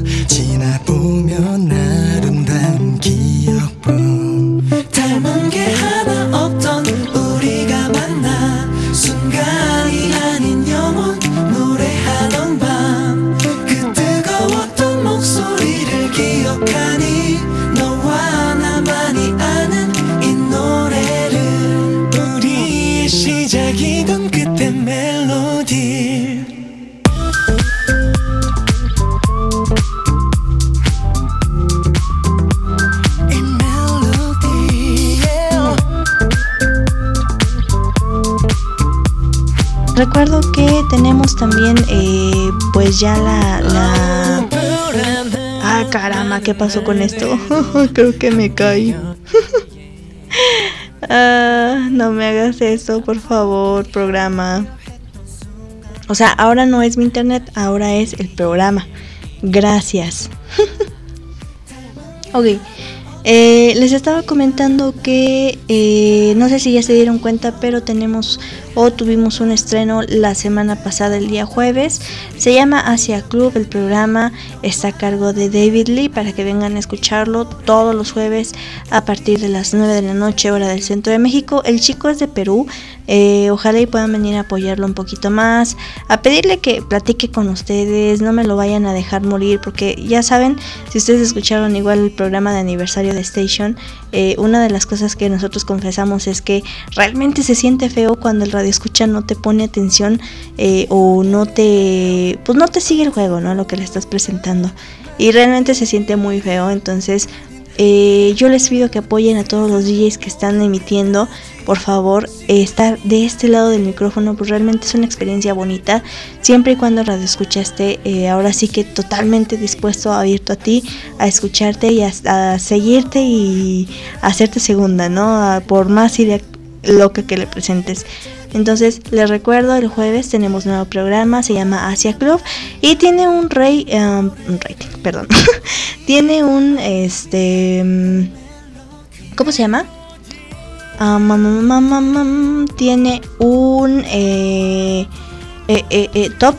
지나보면 아름다운 기억뿐 닮은 게 하나 없던 우리가 만나 순간이 아닌 영원 노래하던 밤 그 뜨거웠던 목소리를 기억하니 너와 나만이 아는 이 노래를 우리의 시작이던 그때 멜로디 Recuerdo que tenemos también eh, pues ya la, la... Ah, caramba, ¿qué pasó con esto? Creo que me caí. Ah, no me hagas eso, por favor, programa. O sea, ahora no es mi internet, ahora es el programa. Gracias. Ok. Eh, les estaba comentando que eh, no sé si ya se dieron cuenta, pero tenemos o tuvimos un estreno la semana pasada, el día jueves. Se llama Asia Club, el programa está a cargo de David Lee, para que vengan a escucharlo todos los jueves a partir de las nueve de la noche, hora del centro de México. El chico es de Perú, eh, ojalá y puedan venir a apoyarlo un poquito más, a pedirle que platique con ustedes, no me lo vayan a dejar morir, porque ya saben, si ustedes escucharon igual el programa de aniversario de Station, eh, una de las cosas que nosotros confesamos es que realmente se siente feo cuando el radio escucha no te pone atención eh, o no te pues no te sigue el juego, ¿no? Lo que le estás presentando, y realmente se siente muy feo. Entonces eh, yo les pido que apoyen a todos los D Js que están emitiendo, por favor, eh, estar de este lado del micrófono, pues realmente es una experiencia bonita, siempre y cuando Radio Escucha esté eh, ahora sí que totalmente dispuesto, abierto a ti, a escucharte y a, a seguirte y a hacerte segunda, ¿no? A, por más idea loca que le presentes. Entonces les recuerdo, el jueves tenemos nuevo programa, se llama Asia Club y tiene un rey, um, un rating, perdón, tiene un este, ¿cómo se llama? Um, um, um, um, um, tiene un eh, eh, eh, eh, top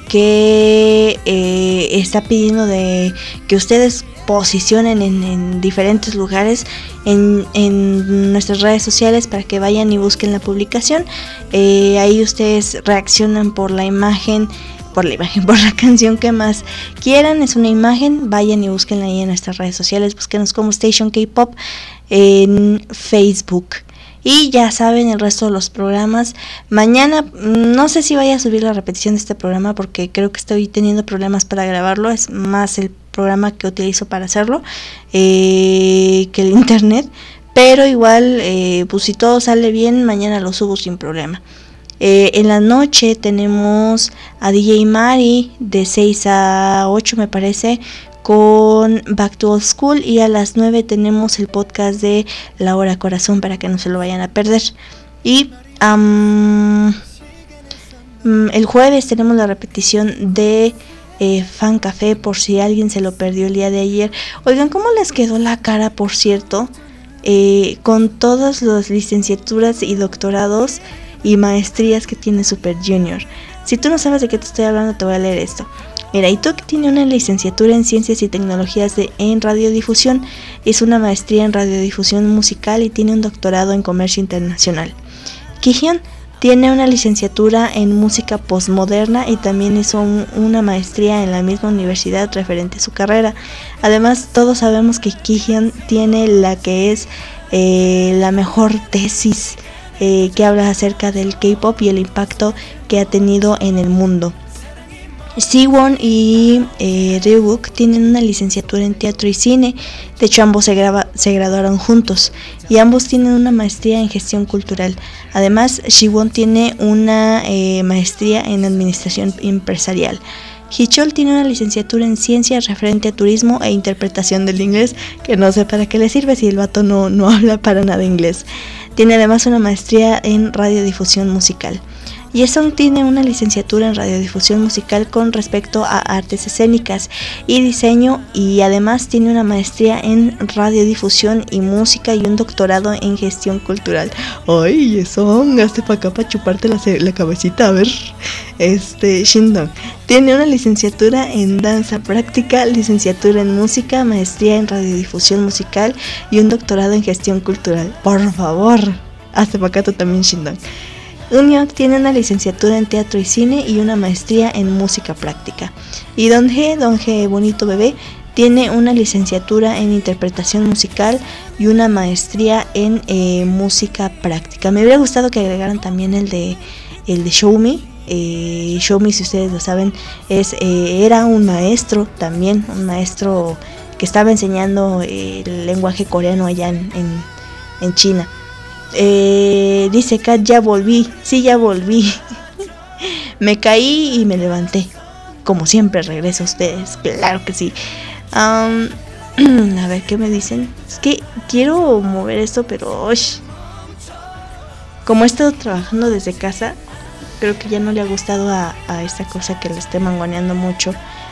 que eh, está pidiendo de que ustedes posicionen en, en diferentes lugares en, en nuestras redes sociales para que vayan y busquen la publicación. Eh, ahí ustedes reaccionan por la imagen, por la imagen, por la canción que más quieran. Es una imagen, vayan y búsquenla ahí en nuestras redes sociales, búsquenos como Station K-Pop en Facebook. Y ya saben, el resto de los programas. Mañana, no sé si vaya a subir la repetición de este programa porque creo que estoy teniendo problemas para grabarlo. Es más el programa que utilizo para hacerlo eh, que el internet. Pero igual, eh, pues si todo sale bien, mañana lo subo sin problema. Eh, en la noche tenemos a D J Mari de seis a ocho me parece, con Back to Old School, y a las nueve tenemos el podcast de La Hora Corazón para que no se lo vayan a perder. Y um, el jueves tenemos la repetición de eh, Fan Café, por si alguien se lo perdió el día de ayer. Oigan, ¿cómo les quedó la cara, por cierto? Eh, con todas las licenciaturas y doctorados y maestrías que tiene Super Junior. Si tú no sabes de qué te estoy hablando, te voy a leer esto. Mira, Itoki tiene una licenciatura en Ciencias y Tecnologías de, en Radiodifusión, es una maestría en Radiodifusión Musical y tiene un doctorado en Comercio Internacional. Kihyun Tiene una licenciatura en música postmoderna y también hizo un, una maestría en la misma universidad referente a su carrera. Además, todos sabemos que Kihyun tiene la que es eh, la mejor tesis eh, que habla acerca del K-pop y el impacto que ha tenido en el mundo. Siwon y eh, Ryuk tienen una licenciatura en teatro y cine. De hecho, ambos se, graba, se graduaron juntos y ambos tienen una maestría en gestión cultural. Además, Siwon tiene una eh, maestría en administración empresarial. Hichol tiene una licenciatura en ciencias referente a turismo e interpretación del inglés, que no sé para qué le sirve si el vato no, no habla para nada inglés. Tiene además una maestría en radiodifusión musical. Yeson tiene una licenciatura en radiodifusión musical con respecto a artes escénicas y diseño, y además tiene una maestría en radiodifusión y música y un doctorado en gestión cultural. Ay, Yeson, hazte para acá para chuparte la, la cabecita, a ver. Este, Shindong tiene una licenciatura en danza práctica, licenciatura en música, maestría en radiodifusión musical y un doctorado en gestión cultural. Por favor, hazte para acá tú también, Shindong. Eunhyuk tiene una licenciatura en teatro y cine y una maestría en música práctica. Y Donghae, Donghae bonito bebé, tiene una licenciatura en interpretación musical y una maestría en eh, música práctica. Me hubiera gustado que agregaran también el de el de Show Me. Eh, Show Me, si ustedes lo saben, es eh, era un maestro también, un maestro que estaba enseñando eh, el lenguaje coreano allá en, en, en China. Eh, dice Kat, ya volví, sí, ya volví. Me caí y me levanté. Como siempre regreso a ustedes, claro que sí. um, A ver, ¿qué me dicen? Es que quiero mover esto, pero osh, como he estado trabajando desde casa, creo que ya no le ha gustado a, a esta cosa que le esté mangoneando mucho.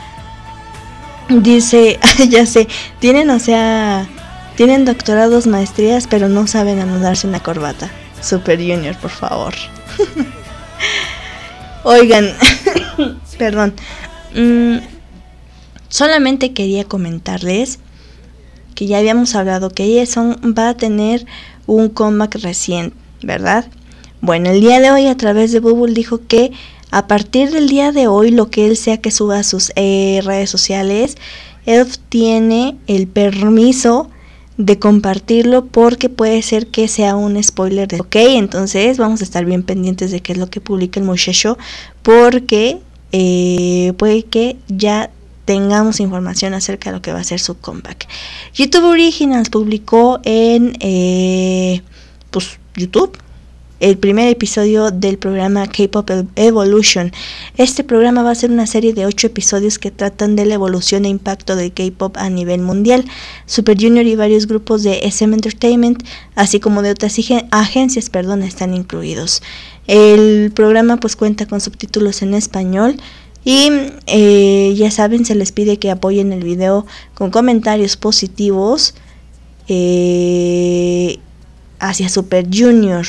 Dice, ya sé, tienen, o sea, tienen doctorados, maestrías, pero no saben anudarse una corbata. Super Junior, por favor. Oigan, perdón. Mm, solamente quería comentarles que ya habíamos hablado que Yeson va a tener un comeback reciente, ¿verdad? Bueno, el día de hoy a través de Bubble dijo que a partir del día de hoy, lo que él sea que suba a sus eh, redes sociales, él tiene el permiso de compartirlo porque puede ser que sea un spoiler de... Ok, entonces vamos a estar bien pendientes de qué es lo que publica el muchacho, porque eh, puede que ya tengamos información acerca de lo que va a ser su comeback. YouTube Originals publicó en eh, pues YouTube el primer episodio del programa K-Pop Evolution. Este programa va a ser una serie de ocho episodios que tratan de la evolución e impacto del K-Pop a nivel mundial. Super Junior y varios grupos de S M Entertainment, así como de otras agencias, perdón, están incluidos. El programa pues cuenta con subtítulos en español. Y eh, ya saben, se les pide que apoyen el video con comentarios positivos eh, hacia Super Junior.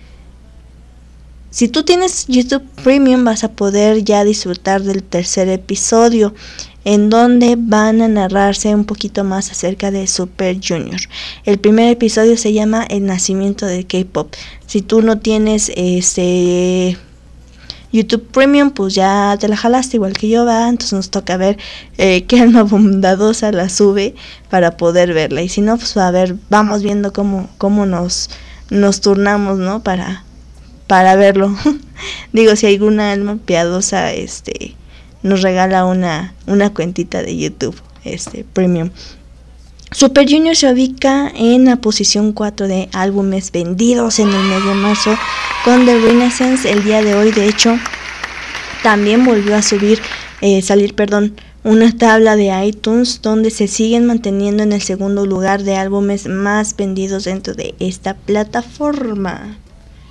Si tú tienes YouTube Premium, vas a poder ya disfrutar del tercer episodio, en donde van a narrarse un poquito más acerca de Super Junior. El primer episodio se llama El nacimiento del K-Pop. Si tú no tienes este YouTube Premium, pues ya te la jalaste igual que yo, va. Entonces nos toca ver eh, qué alma bondadosa la sube para poder verla. Y si no, pues a ver, vamos viendo cómo, cómo nos, nos turnamos, ¿no? Para... para verlo. Digo, si alguna alma piadosa este nos regala una una cuentita de YouTube este Premium. Super Junior se ubica en la posición cuatro de álbumes vendidos en el mes de marzo con The Renaissance. El día de hoy, de hecho, también volvió a subir eh, salir, perdón, una tabla de iTunes donde se siguen manteniendo en el segundo lugar de álbumes más vendidos dentro de esta plataforma.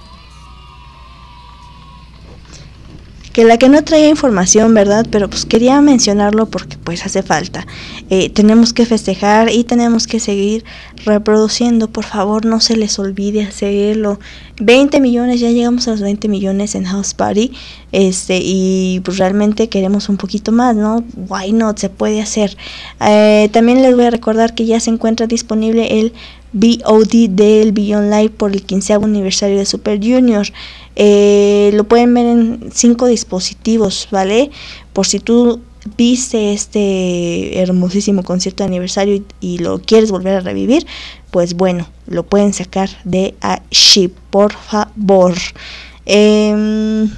Que la que no traía información, ¿verdad? Pero pues quería mencionarlo porque pues hace falta. Eh, tenemos que festejar y tenemos que seguir reproduciendo. Por favor, no se les olvide hacerlo. veinte millones, ya llegamos a los veinte millones en House Party. Este, y pues realmente queremos un poquito más, ¿no? Why not? Se puede hacer. Eh, también les voy a recordar que ya se encuentra disponible el V O D del Beyond Live por el quinceavo aniversario de Super Junior. Eh, lo pueden ver en cinco dispositivos, ¿vale? Por si tú viste este hermosísimo concierto de aniversario y, y lo quieres volver a revivir, pues bueno, lo pueden sacar de allí, por favor. Eh,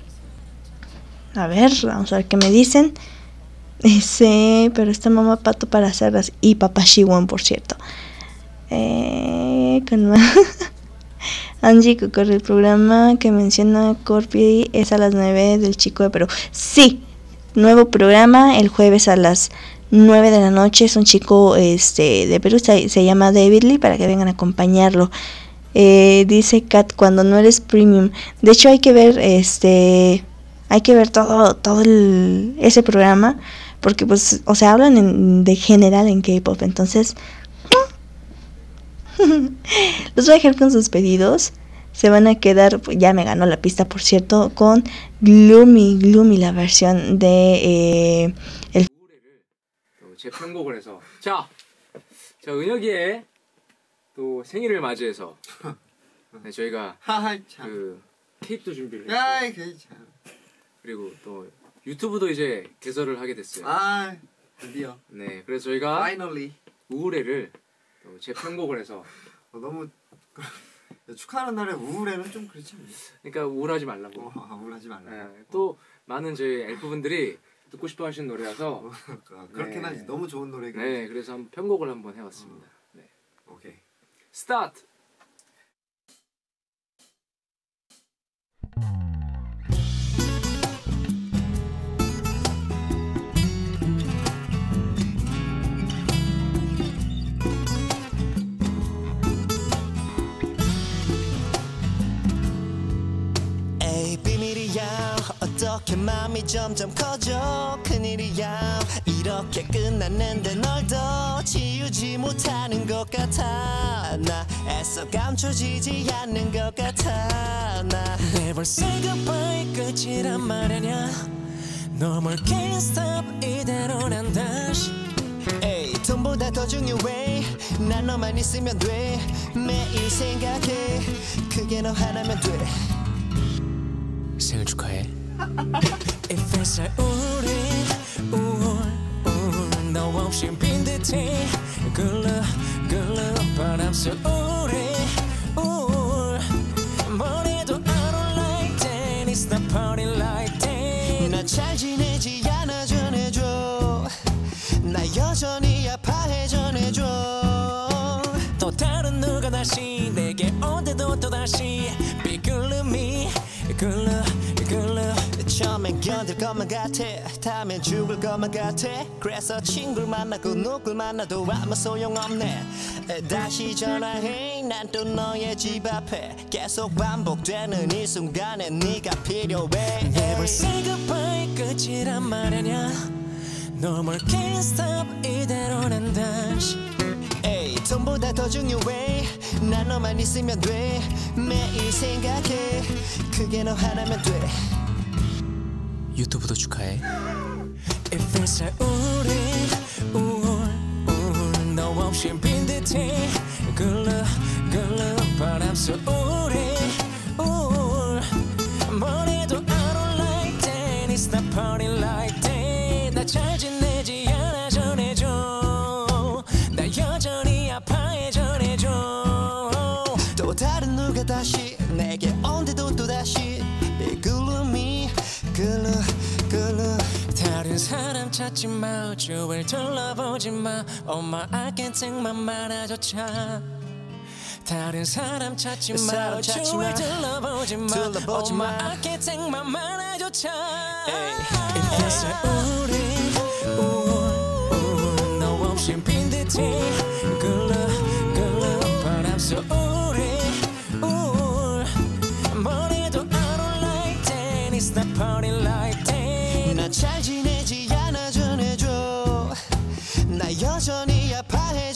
a ver, vamos a ver qué me dicen. Dice, pero está mamá Pato para hacerlas. Y papá Shiwon, por cierto. Eh, con Angie, que corre el programa que menciona Corpi, es a las nueve del Chico de Perú. Sí, nuevo programa el jueves a las nueve de la noche. Es un chico este de Perú, se, se llama David Lee, para que vengan a acompañarlo. Eh, dice Kat, cuando no eres premium. De hecho hay que ver este hay que ver todo todo el, ese programa, porque pues, o sea, hablan en, de general en K-pop, entonces los voy a dejar con sus pedidos. Se van a quedar, ya me ganó la pista por cierto, con Gloomy, Gloomy, la versión de eh, el 제 편곡을 해서 자, 자 은혁이의 또 생일을 맞이해서 네, 저희가 그 케이크도 준비를 했고 그리고 또 유튜브도 이제 개설을 하게 됐어요. 아, 드디어. 네, 그래서 저희가 Finally. 우울해를 또 제 편곡을 해서 어, 너무 축하하는 날에 우울해는 좀 그렇지 않나요? 그러니까 우울하지 말라고. 어, 아, 우울하지 말라고. 네, 또 많은 저희 엘프분들이 듣고 싶어 하시는 노래라서 어, 그렇긴 네. 하지. 너무 좋은 노래가. 네, 그래서 한번 편곡을 한번 해왔습니다. 어. 네, 오케이. 스타트. 어떻게 맘이 점점 커져 큰일이야 이렇게 끝났는데 널 더 지우지 못하는 것 같아 나 애써 감춰지지 않는 것 같아 나 Never say goodbye 끝이란 말이냐 No more can't stop 이대로 난 다시 에이 돈보다 더 중요해 난 너만 있으면 돼 매일 생각해 그게 너 하나면 돼 생일 축하해 It feels like 우울해 우울 우울 너 없이 빈 듯해 글러 글러 바람 속 우울해 우울 머리도 I don't like that It's not party like that 나 잘 지내지 않아 전해줘 나 여전히 아파해 전해줘 또 다른 누가 다시 내게 온데도 또다시 비글름이 글러 글러 처음엔 견딜 것만 같아 다음엔 죽을 것만 같아 그래서 친구를 만나고 누굴 만나도 아무 소용없네 다시 전화해 난 또 너의 집 앞에 계속 반복되는 이 순간에 네가 필요해 Never say goodbye 끝이란 말이냐 No more can't stop 이대로 난 다시 에이 돈보다 더 중요해 난 너만 있으면 돼 매일 생각해 그게 너 하나면 돼 유튜브도 축하해 It feels like 우울해 우울 우울 너 없이 빈 듯해 글러 글러 바람 속 우울해 우울 머리도 I don't like that It's not party like that 나 잘 지내지 않아 전해줘 나 여전히 아파해 전해줘 또 다른 누가 다시 내게 온데도 또다시 비글름이 글러 글러 다른 사람 찾지 마 주위를 둘러보지 마 Oh my I can't take my 말아조차 다른 사람 찾지 마 주위를 둘러보지 마 Oh my I can't take my 말아조차 It feels like 우울해 우울 우울 너 없이 빈 듯해 글러 글러 바람 속 우울해 우울 머리도 I don't like that It's not party like that 나 잘 지내지 않아 전해줘 나 여전히 아파해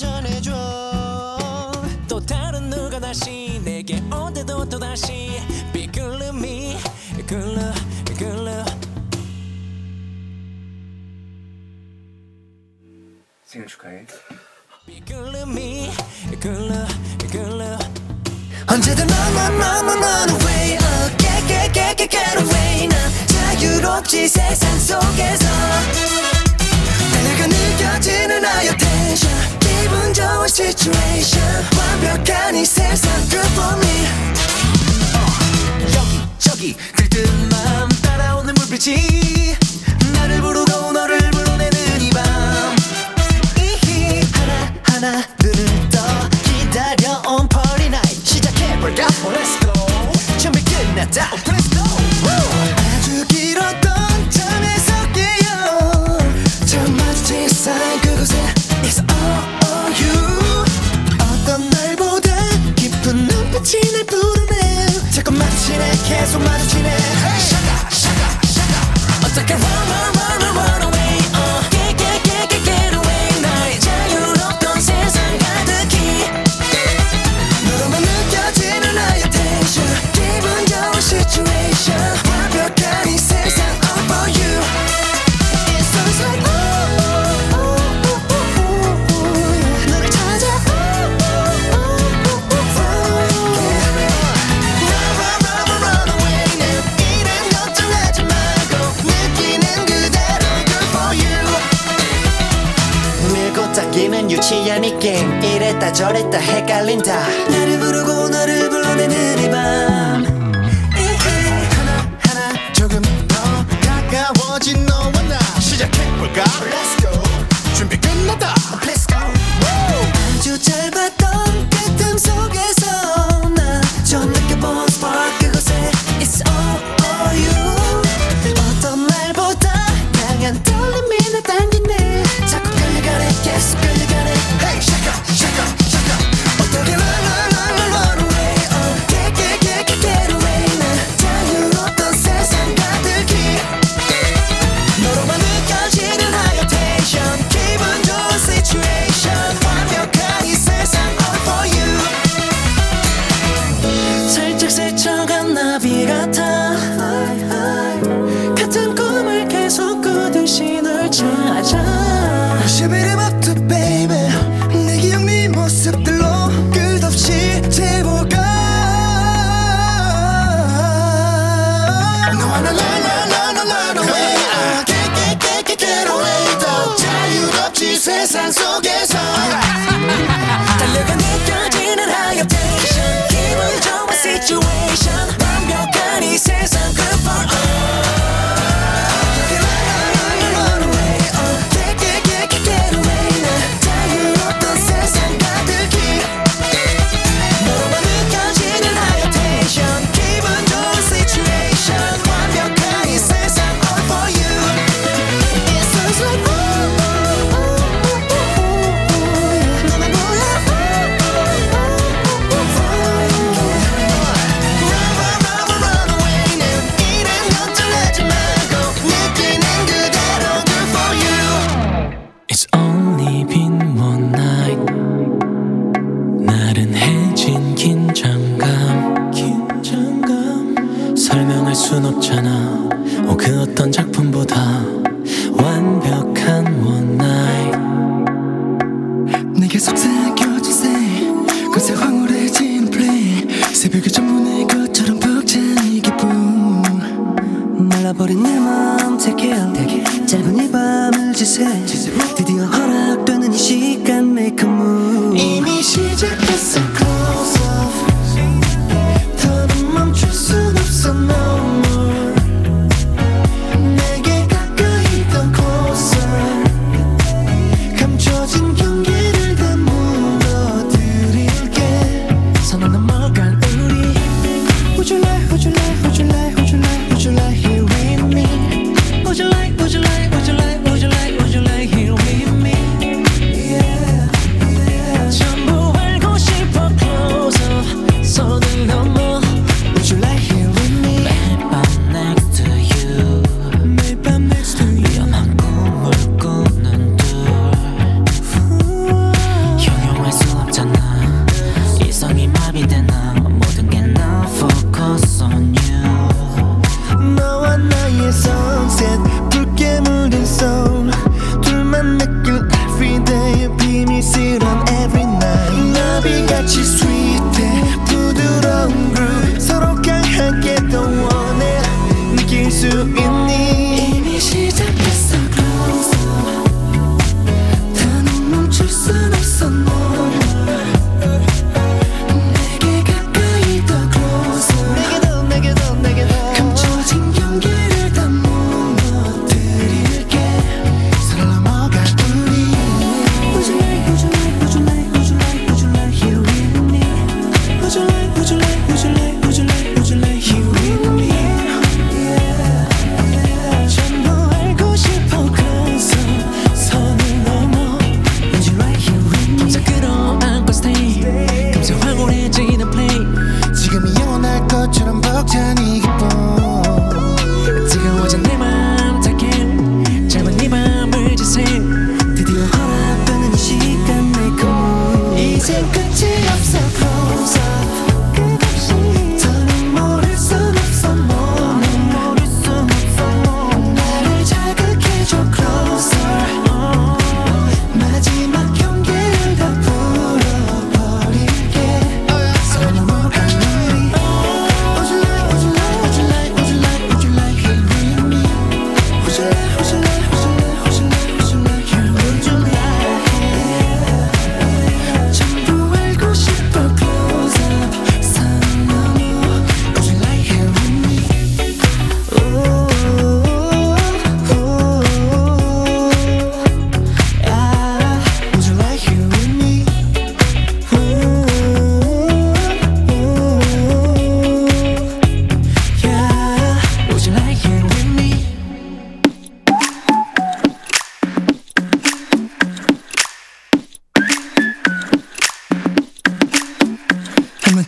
전해줘 또 다른 누가 다시 내게 온데도 또다시 비글름이 글러 글러 생일 축하해 비글름이 글러 글러 언제든 너만 너만 run away again get get get get away 난 자유롭지 세상 속에서 달려가 느껴지는 higher tension 기분 좋은 situation 완벽한 이 세상 good for me 여기 저기 들뜬 맘 따라오는 불빛이 나를 부르고 너를 불러내는 이 밤 이히 하나하나 눈을 떠 기다려온 party night 시작해볼까? Oh, let's go 준비 끝났다 oh, let's go Woo! 아주 길었던 잠에서 깨어 처음 마주친 사람 그곳에 It's all on you 어떤 날보다 깊은 눈빛이 날 부르네 자꾸 마주치네 계속 마주치네 hey! 샤가 샤가 샤가 어떻게 run run run run run away uh. Get get get get get away 나의 자유롭던 세상 가득히 너로만 느껴지는 higher tension 기분 좋은 situation 완벽한 이 세상 all for you It sounds like ooh, ooh, ooh, ooh, ooh, ooh. 너를 찾아 ooh, ooh, ooh, ooh, ooh. Run, run, run, run, run away now 이젠 걱정하지 말고 느끼는 그대로 good for you 밀고 당기는 유치한 이 게임 이랬다 저랬다 헷갈린다 나를 부르고 너를 불러내는 이 밤 하나하나 조금 더 가까워진 너와 나 시작해볼까? Let's go 준비 끝났다 Let's go Woo! 아주 짧았던 그 틈 속에서 나 처음 느껴본 spark 그곳에 It's all for you 어떤 말보다 강한 떨림이 날 당기네 자꾸 끌려가네 계속 끌려가네 Hey shaka shaka shaka 어떻게 run run run run run away oh, get get get get get away 난 자유롭던 세상 가득히 너로만 느껴지는 higher tension 기분 좋은 situation 완벽한 이 세상 all for you 살짝 스쳐간 나비 같아 같은 꿈을 계속 꾸듯이 널 찾아 Shibidum up to baby 내 기억 네 모습들로 끝없이 재보가 너와 나 나 나 나 나 나 away uh, Get get get get get away 더 자유롭지 세상 속에서 달려가 느껴지는 higher tension 기분 좋은 situation 완벽한 이 세상 good for all Run away, uh, get get get get get away 난 자유롭던 세상 가득히 너로만 느껴지는 higher tension 기분 좋은 situation 완벽한 이 세상 all for you It sounds like ooh, ooh, ooh, ooh, ooh, ooh. 너만 보여 ooh, ooh, ooh, ooh, ooh. Run, run, run, run away now 이젠 걱정하지 말고 느끼는 그대로 good for you It's only been one night 나른해진 긴장감 긴장감 설명할 순 없잖아 어, 그 어떤 작품보다 완벽한 one night 내게 속삭여진 새 그새 황홀해진 플레이 새벽의 전문의 것처럼 벅찬 이 기분 말라버린 내 맘 take it 짧은 이 밤을 지새 드디어 허락되는 이 시간 make a move 이미 시작했어 close up 더는 멈출 순 없어 no more 내게 가까이 더 closer 감춰진 경계를 다 무너뜨릴게 선 넘어 넘어간 우리 Would you like, would you like, would you like, would you like, would you like here with me Would you like, would you like, would you like, would you like, would you like here with me Yeah, yeah.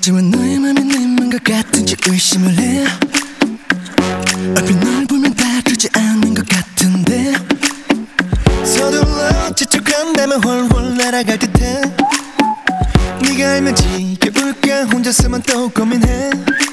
어쩌면 너의 맘이 내 맘 것 같은지 의심을 해 얼핏 널 보면 다르지 않은 것 같은데 서둘러 재촉한다면 훨훨 날아갈 듯해 네가 알면 지겨울까 혼자서만 또 고민해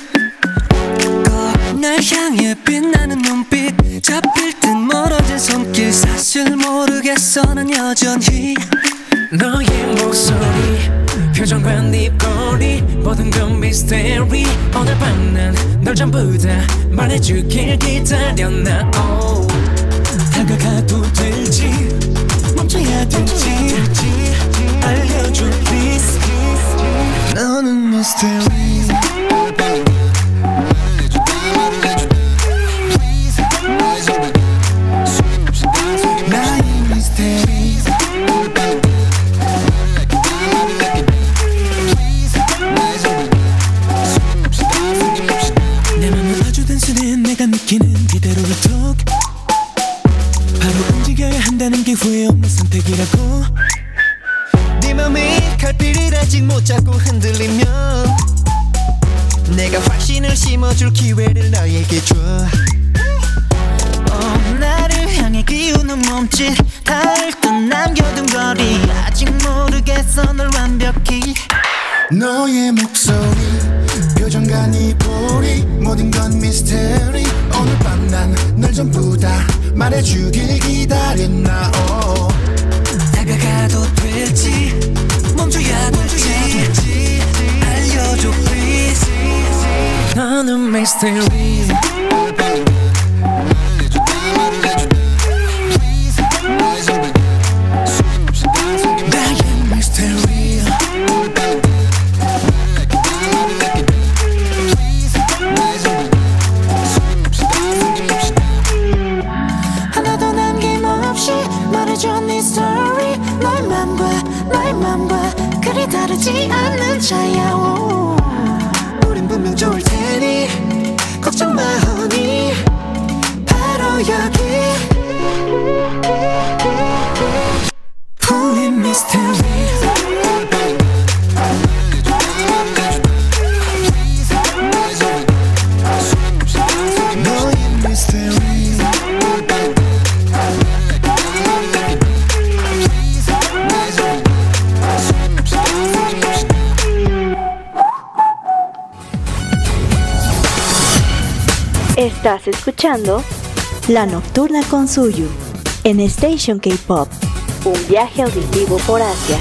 꼭 날 향해 빛나는 눈빛 잡힐 듯 멀어진 손길 사실 모르겠어 난 여전히 너의 목소리 표정과 네 입꼬리 모든 건 미스테리 오늘 밤 난 널 전부 다 말해주길 기다렸나 oh. 다가가도 될지 멈춰야 될지 알려줘 please 너는 미스테리 나의 미스테리 내 맘은 아주 단순해 내가 느끼는 그대로를 톡 바로 움직여야 한다는 게 후회 없는 선택이라고 네 맘이 갈피를 아직 못 잡고 흔들리면 내가 확신을 심어줄 기회를 너에게 줘 어, 나를 향해 기우는 몸짓 닿을 듯 남겨둔 거리 아직 모르겠어 널 완벽히 너의 목소리 표정과 네 볼이 모든 건 미스테리 오늘 밤 난 널 전부 다 말해주길 기다렸나 oh. 다가가도 될지 멈춰야 될지 알려줘 please 너는 미스테리 나의 미스테리 하나도 남김없이 말해줘 네 스토리 너의 맘과 나의 맘과 그리 다르지 않는 차이야 오. 우린 분명 좋을 테니 걱정 마 honey 바로 여기 풀린 미스테리 너의 미스테리 Estás escuchando La Nocturna con Suyu en Station K-Pop, un viaje auditivo por Asia.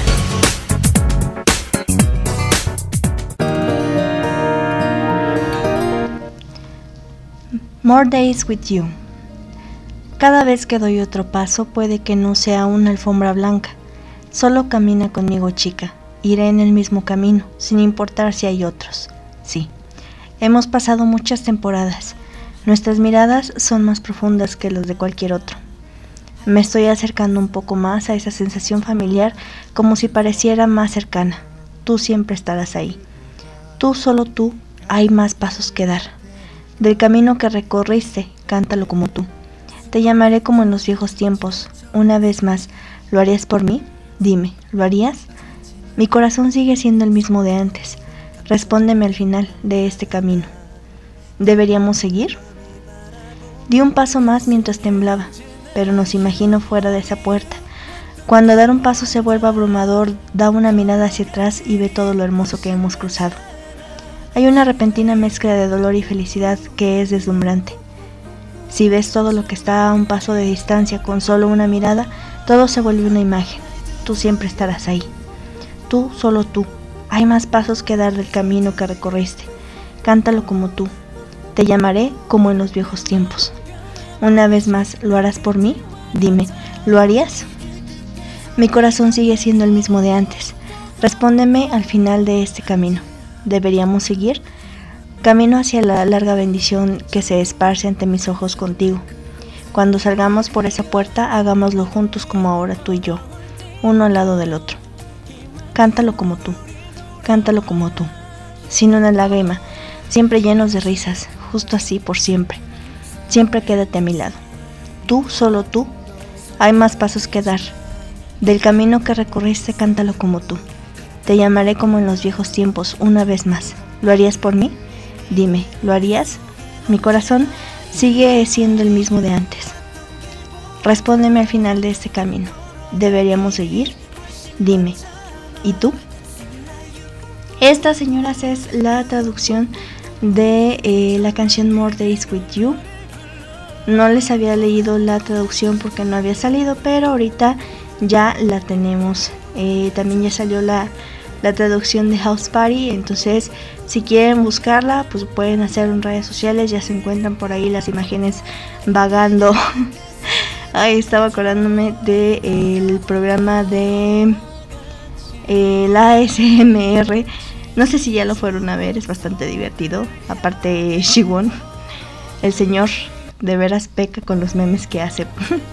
More Days with You. Cada vez que doy otro paso puede que no sea una alfombra blanca. Solo camina conmigo, chica. Iré en el mismo camino, sin importar si hay otros. Sí, hemos pasado muchas temporadas. Nuestras miradas son más profundas que los de cualquier otro. Me estoy acercando un poco más a esa sensación familiar, como si pareciera más cercana. Tú siempre estarás ahí. Tú, solo tú, hay más pasos que dar. Del camino que recorriste, cántalo como tú. Te llamaré como en los viejos tiempos. Una vez más, ¿lo harías por mí? Dime, ¿lo harías? Mi corazón sigue siendo el mismo de antes. Respóndeme al final de este camino. ¿Deberíamos seguir? Di un paso más mientras temblaba, pero nos imagino fuera de esa puerta. Cuando dar un paso se vuelve abrumador, da una mirada hacia atrás y ve todo lo hermoso que hemos cruzado. Hay una repentina mezcla de dolor y felicidad que es deslumbrante. Si ves todo lo que está a un paso de distancia con solo una mirada, todo se vuelve una imagen. Tú siempre estarás ahí. Tú, solo tú. Hay más pasos que dar del camino que recorriste. Cántalo como tú. Te llamaré como en los viejos tiempos. Una vez más, ¿lo harás por mí? Dime, ¿lo harías? Mi corazón sigue siendo el mismo de antes. Respóndeme al final de este camino. ¿Deberíamos seguir? Camino hacia la larga bendición que se esparce ante mis ojos contigo. Cuando salgamos por esa puerta, hagámoslo juntos como ahora tú y yo, uno al lado del otro. Cántalo como tú, cántalo como tú, sin una lágrima, siempre llenos de risas, justo así por siempre. Siempre quédate a mi lado. Tú, solo tú, hay más pasos que dar. Del camino que recorriste, cántalo como tú. Te llamaré como en los viejos tiempos, una vez más. ¿Lo harías por mí? Dime, ¿lo harías? Mi corazón sigue siendo el mismo de antes. Respóndeme al final de este camino. ¿Deberíamos seguir? Dime, ¿y tú? Esta, señoras, es la traducción de eh, la canción More Days With You. No les había leído la traducción porque no había salido, pero ahorita ya la tenemos. Eh, también ya salió la, la traducción de House Party, entonces si quieren buscarla, pues pueden hacerlo en redes sociales, ya se encuentran por ahí las imágenes vagando. Ahí estaba acordándome del de, programa de eh, la A S M R. No sé si ya lo fueron a ver, es bastante divertido. Aparte, Shiwon, el señor, de veras peca con los memes que hace.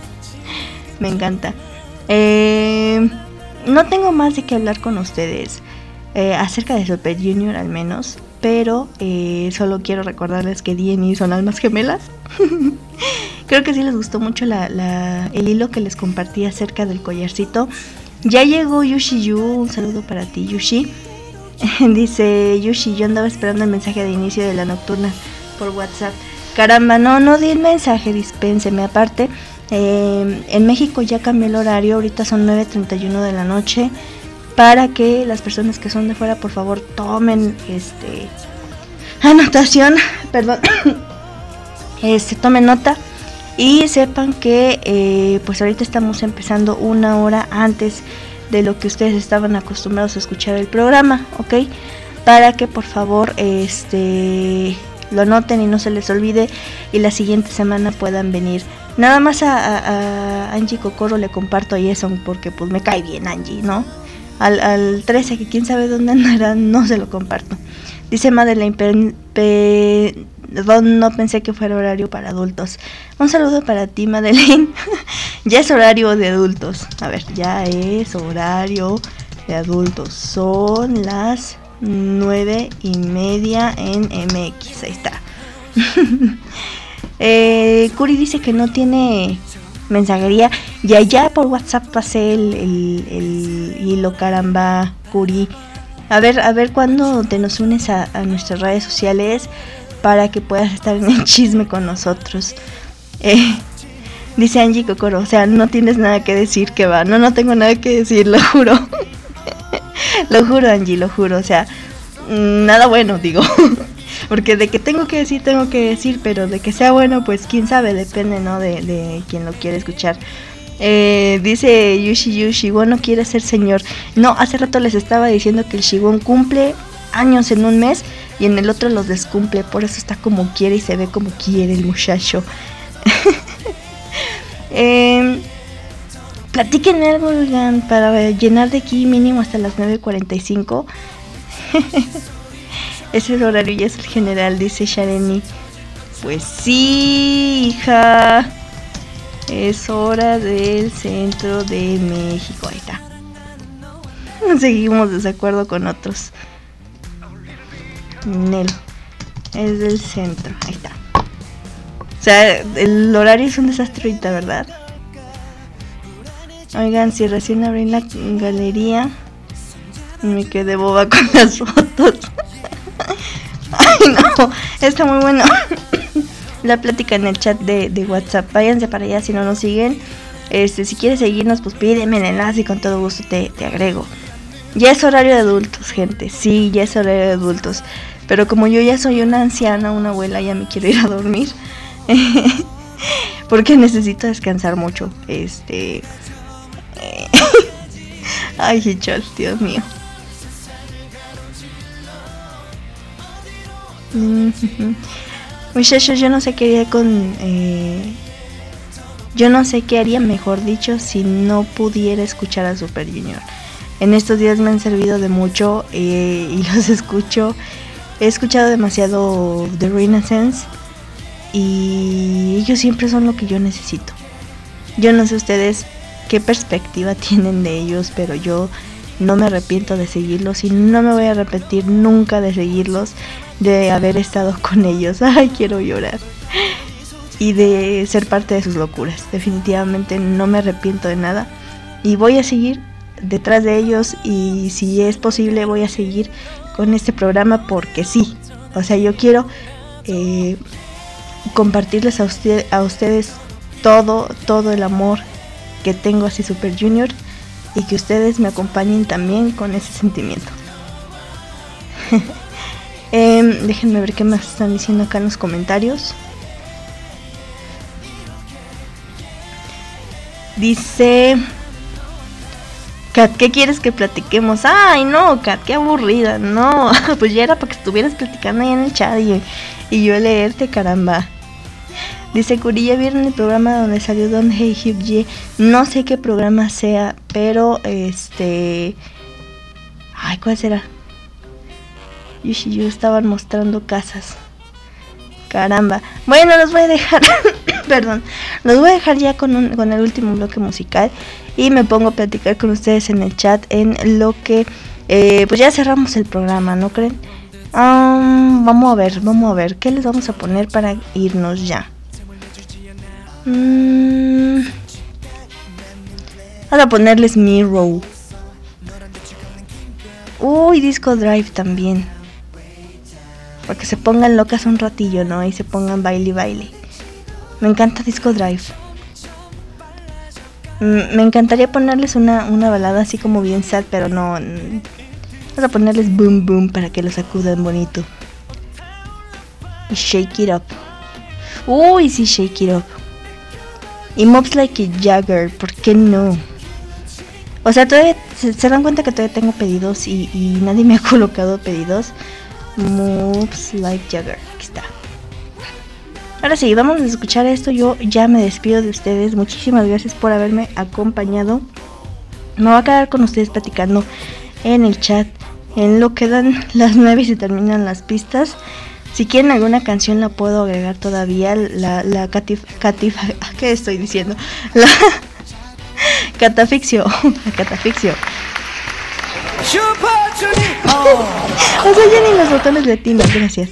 Me encanta. Eh, no tengo más de qué hablar con ustedes eh, acerca de Super Junior al menos, pero eh, solo quiero recordarles que D N I son almas gemelas. Creo que sí les gustó mucho la, la, el hilo que les compartí acerca del collarcito. Ya llegó Yushi Yu, un saludo para ti, Yushi. Dice Yushi, yo andaba esperando el mensaje de inicio de la nocturna por WhatsApp. Caramba, no, no di el mensaje, dispénseme. Aparte, eh, en México ya cambió el horario, ahorita son nueve treinta y uno de la noche. Para que las personas que son de fuera, por favor, tomen este anotación, perdón, este, tomen nota y sepan que eh, pues ahorita estamos empezando una hora antes de lo que ustedes estaban acostumbrados a escuchar el programa, ¿ok? Para que por favor este lo anoten y no se les olvide y la siguiente semana puedan venir. Nada más a, a, a Angie Kokoro le comparto a Jason porque pues me cae bien Angie, ¿no? Al, al trece, que quién sabe dónde andará, no se lo comparto. Dice Madeleine, pe, pe, no pensé que fuera horario para adultos. Un saludo para ti, Madeleine. Ya es horario de adultos. A ver, ya es horario de adultos. Son las nueve y media en M X. Ahí está. eh, Curi dice que no tiene mensajería. Y allá por WhatsApp pasé el, el, el hilo, caramba, Curi. A ver, a ver cuándo te nos unes a, a nuestras redes sociales para que puedas estar en el chisme con nosotros. Eh, dice Angie Kokoro, o sea, no tienes nada que decir, que va. No, no tengo nada que decir, lo juro. Lo juro, Angie, lo juro. O sea, nada bueno, digo. Porque de que tengo que decir, tengo que decir, pero de que sea bueno, pues quién sabe, depende, ¿no? De, de quien lo quiere escuchar. Eh, dice Yushi Yu, Shiwon no quiere ser señor. No, hace rato les estaba diciendo que el Shiwon cumple años en un mes y en el otro los descumple, por eso está como quiere y se ve como quiere el muchacho. eh, Platíquenme algo, oigan, para llenar de aquí mínimo hasta las nueve cuarenta y cinco. Ese horario ya es el general, dice Shareni. Pues sí, hija. Es hora del centro de México. Ahí está. Seguimos desacuerdo con otros. Nel. Es del centro. Ahí está. O sea, el horario es un desastre ahorita, ¿verdad? Oigan, si recién abrí la galería, me quedé boba con las fotos. Ay, no. Está muy bueno. La plática en el chat de, de WhatsApp. Váyanse para allá si no nos siguen. Este, si quieres seguirnos, pues pídeme el enlace y con todo gusto te, te agrego. Ya es horario de adultos, gente. Sí, ya es horario de adultos. Pero como yo ya soy una anciana, una abuela, ya me quiero ir a dormir. Porque necesito descansar mucho. Este. Ay, Hichol, Dios mío. Muchachos, yo no sé qué haría con eh, yo no sé qué haría, mejor dicho, si no pudiera escuchar a Super Junior. En estos días me han servido de mucho eh, y los escucho. He escuchado demasiado The Renaissance y ellos siempre son lo que yo necesito. Yo no sé ustedes qué perspectiva tienen de ellos, pero yo no me arrepiento de seguirlos y no me voy a arrepentir nunca de seguirlos, de haber estado con ellos. Ay, quiero llorar. Y de ser parte de sus locuras. Definitivamente no me arrepiento de nada y voy a seguir detrás de ellos y si es posible voy a seguir con este programa porque sí, o sea, yo quiero eh, compartirles a, usted, a ustedes todo, todo el amor que tengo hacia Super Junior y que ustedes me acompañen también con ese sentimiento. eh, déjenme ver qué más están diciendo acá en los comentarios. Dice Kat, ¿qué quieres que platiquemos? Ay no, Kat, qué aburrida. No, pues ya era para que estuvieras platicando ahí en el chat y, y yo leerte, caramba. Dice Curilla, ¿vieron el programa donde salió Don Hey Hugh Ye? No sé qué programa sea, pero este... Ay, ¿cuál será? Yo y yo estaban mostrando casas. Caramba. Bueno, los voy a dejar... Perdón. Los voy a dejar ya con, un, con el último bloque musical. Y me pongo a platicar con ustedes en el chat en lo que... Eh, pues ya cerramos el programa, ¿no creen? Um, vamos a ver, vamos a ver. ¿Qué les vamos a poner para irnos ya? Mm, Vamos a ponerles Mirror. Uy, Disco Drive también. Para que se pongan locas un ratillo, ¿no? Y se pongan baile baile. Me encanta Disco Drive. Mm, me encantaría ponerles una, una balada así como bien sad, pero no. Vamos a ponerles Boom Boom para que lo sacudan bonito. Y Shake It Up. Uy, sí, Shake It Up. Y Mobs Like a Jagger, ¿por qué no? O sea, todavía se, se dan cuenta que todavía tengo pedidos y, y nadie me ha colocado pedidos. Mobs Like Jagger, aquí está. Ahora sí, vamos a escuchar esto. Yo ya me despido de ustedes. Muchísimas gracias por haberme acompañado. Me voy a quedar con ustedes platicando en el chat en lo que dan las nueve y se terminan las pistas. Si quieren alguna canción la puedo agregar todavía. La, la catif, catif, ¿qué estoy diciendo? La catafixio, la catafixio. Oh. O sea, ya ni los botones latinos, gracias.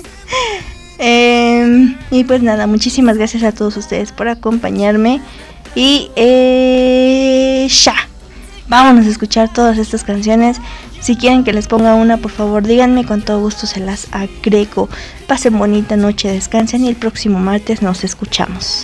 eh, y pues nada, muchísimas gracias a todos ustedes por acompañarme. Y eh, ya, vámonos a escuchar todas estas canciones. Si quieren que les ponga una, por favor, díganme, con todo gusto se las agrego. Pasen bonita noche, descansen y el próximo martes nos escuchamos.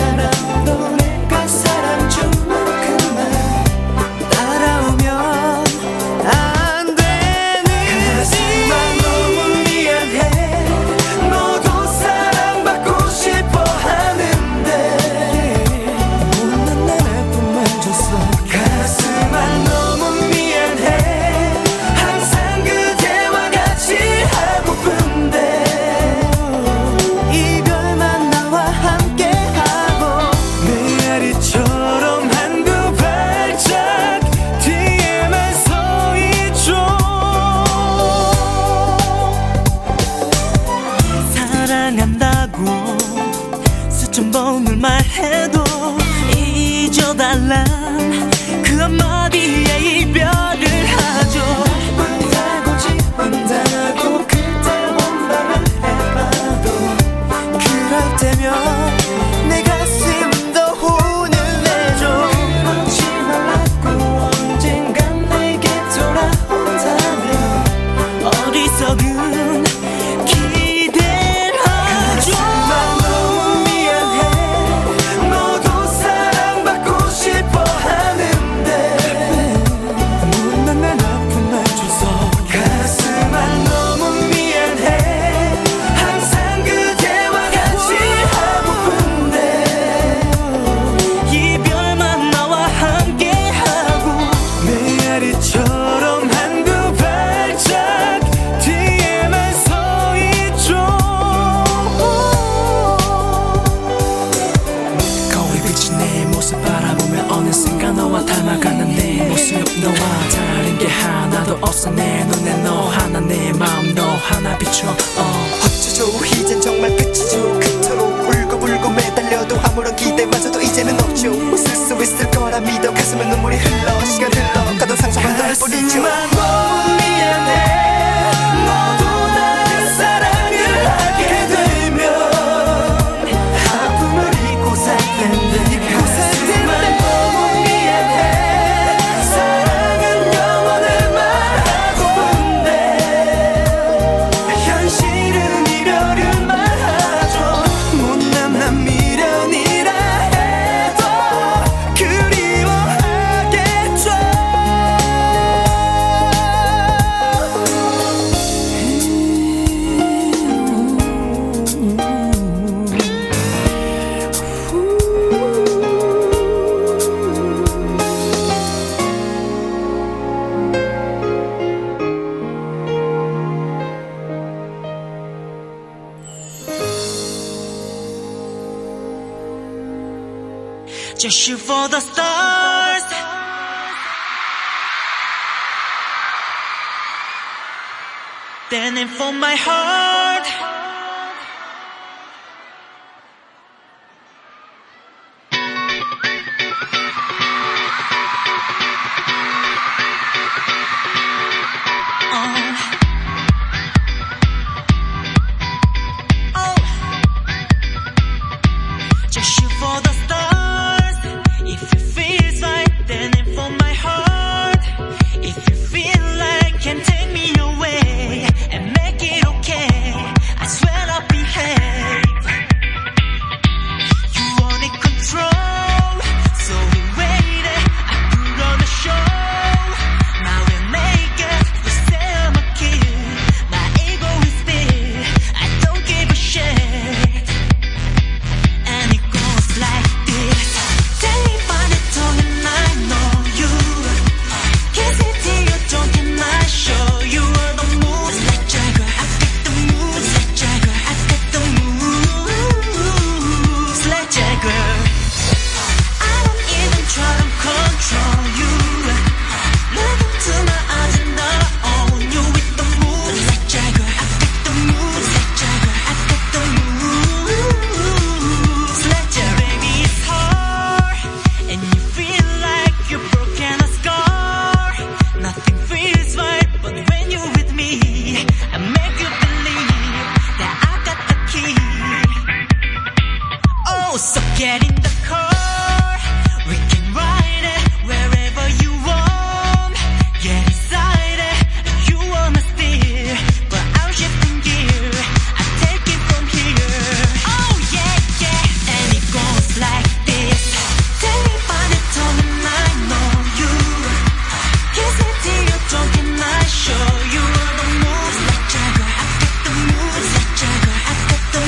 따라오면 하나도 없어 내 눈에 너 하나 내 마음 너 하나 비춰 어. 어쩌죠 이젠 정말 끝이죠 그토록 울고불고 매달려도 아무런 기대마저도 이제는 없죠 웃을 수 있을 거라 믿어 가슴에 눈물이 흘러 시간 흘러 가도 상상만 날 뿐이죠 너무 미안해 너도 나를 사랑을 하게 되면 아픔을 잊고 살 텐데 하지만 너무 미안해 사랑은 영원을 말하고픈데 현실은 이별을 말하죠 못난난 미련이라 해도 그리워하겠죠 Just shoot for the stars. Then aim for my heart. Oh. Oh. Just shoot for the stars. If it feels right, then aim for my heart. If you feel like can take me away and make it okay, I swear I'll behave. You wanted control, so we waited. I put on a show. Now we're naked. You say I'm a kid. My ego is big. I don't give a shit. And it goes like this. Tell me about it, and I know you. Kiss it till you don't get my show. You are the moves like Jagger. I got the moves like Jagger. I got the moves like Jagger. I don't even try to control you. Look into my eyes and I own you with the moves like Jagger. I got the moves like Jagger. I got the moves like Jagger. Baby, it's hard, and you feel like you're broken a scar. Nothing feels right, but when you're with me, I make you believe that I got the key. Oh, so get in the car, we can ride it wherever you want. Get inside it, you wanna steer, but I'm shifting gear. I take it from here. Oh yeah, yeah, and it goes like this. Tell me about it, and I know you. Kiss it till you don't get my show. You are the moves like Jagger. I got the moves like Jagger. I got the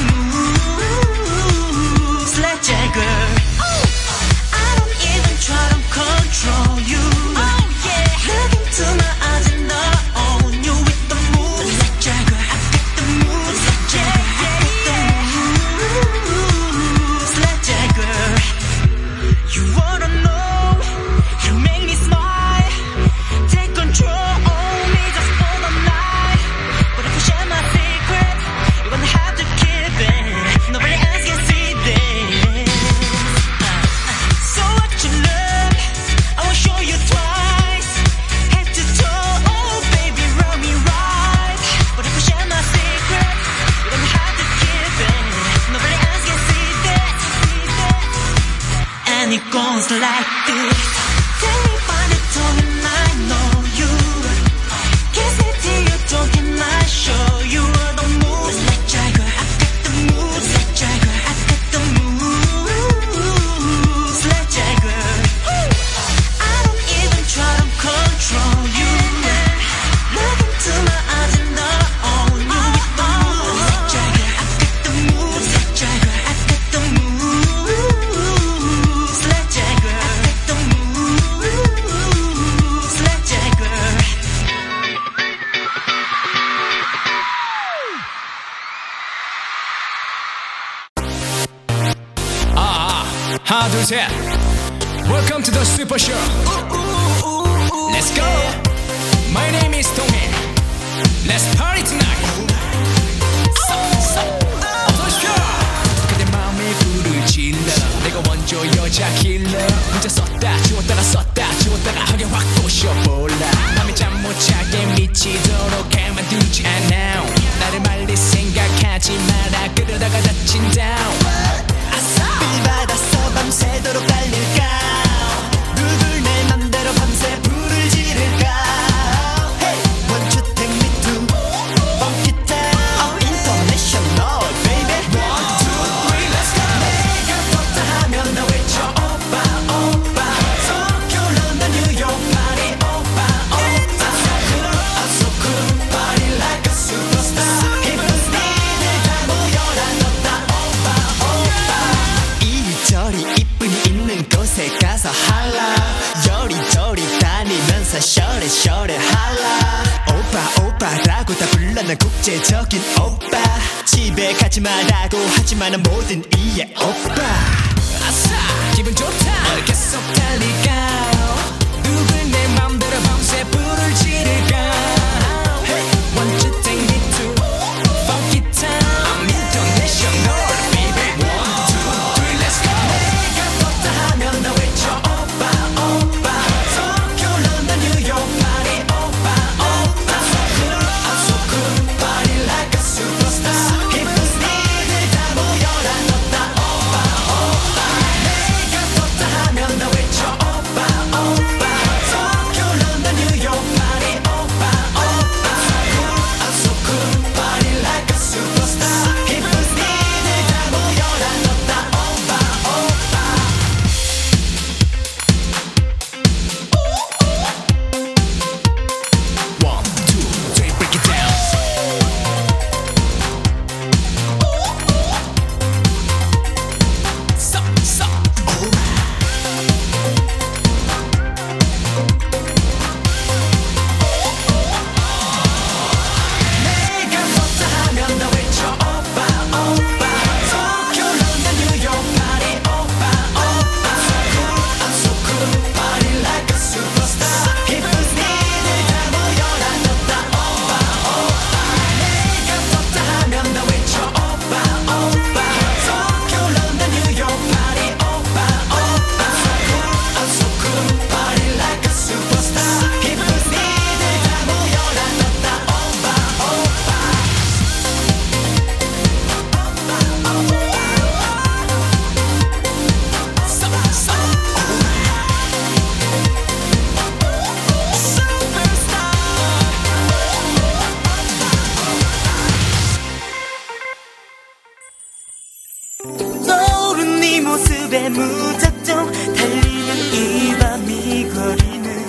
moves like Jagger. Oh, I don't even try to control you. Oh yeah, look into my eyes and I own you with the moves like Jagger. I got the moves like Jagger. I got the moves like Jagger. You wanna know? You make me smile. Take control of me just for the night. But if I share my secret, you're gonna have to keep it. Nobody else can see this. Uh, uh, so what you love, I will show you twice. Head to toe, oh baby, run me right. But if I share my secret, you're gonna have to keep it. Nobody else can see this. See this. And it goes like this. Tell me about it, and I know you. Kiss it till you don't get my show. You are the moves like Jagger. I got the moves like Jagger. I got the moves like Jagger. I don't even try to control you. Look into my eyes and I own you with the moves like Jagger. I got the moves like Jagger. I got the moves like Jagger. I got the moves like Jagger. 아, 하나 둘 셋. Welcome to the Super Show. Let's go. My name Let's party tonight. 어서오십시오. 그대 마음에 불을 질러 내가 원조 여자 킬러 혼자 썼다 지웠다가 썼다 지웠다가 하게 확 부셔볼라 밤에 잠 못 자게 미치도록 가만두지 않아 나를 말릴 생각하지 마라 그러다가 다친다 빌 받았어 밤새도록 달릴까 누굴 내 맘대로 밤새 불을 지를까 Hey, won't you take me to funky town International baby One, two, three, let's go 내가 떴다 하면 나 외쳐 오빠 오빠 도쿄 런던 뉴욕 파리 오빠 오빠 I'm so cool party like a superstar 기쁜 니들 다 모여라 떴다 오빠 오빠 이리저리 이쁜이 있는 곳에 가서 할라 요리조리 다니면서 셔레 셔레 할라 오빠 오빠라고 다 불러 난 국제적인 오빠 집에 가지 말라고 하지만 난 뭐든 이해 오빠 아싸 기분 좋다 계속 달릴까 누굴 내 맘대로 밤새 불을 지를까 Hey, won't you take me to funky town International baby One, two, three, let's go 내가 떴다 하면 나 외쳐 오빠 오빠 도쿄 런던 뉴욕 파리 오빠 오빠 I'm so cool party like a superstar 기쁜 니들 다 모여라 떴다 오빠 오빠 내가 떴다 하면 나 외쳐 오빠 오빠 도쿄 런던 뉴욕 파리 오빠 오빠 I'm so cool party like a superstar 기쁜 니들 다 모여라 떴다 오빠 오빠 One, two, three, break it down. Sup, sup, 내가 떴다 하면 나 외쳐 오빠 오빠 도쿄 런던 뉴욕 파리 오빠 오빠 I'm so cool party like a superstar 기쁜 니들 다 모여라 떴다 오빠 오빠 내가 떴다 하면 나 외쳐 오빠 오빠 도쿄 런던 뉴욕 파리 오빠 오빠 I'm so cool party like a superstar 기쁜 니들 다 모여라 떴다 오빠 오빠 떠오른 네 모습에 무작정 달리는 이 밤 이 거리는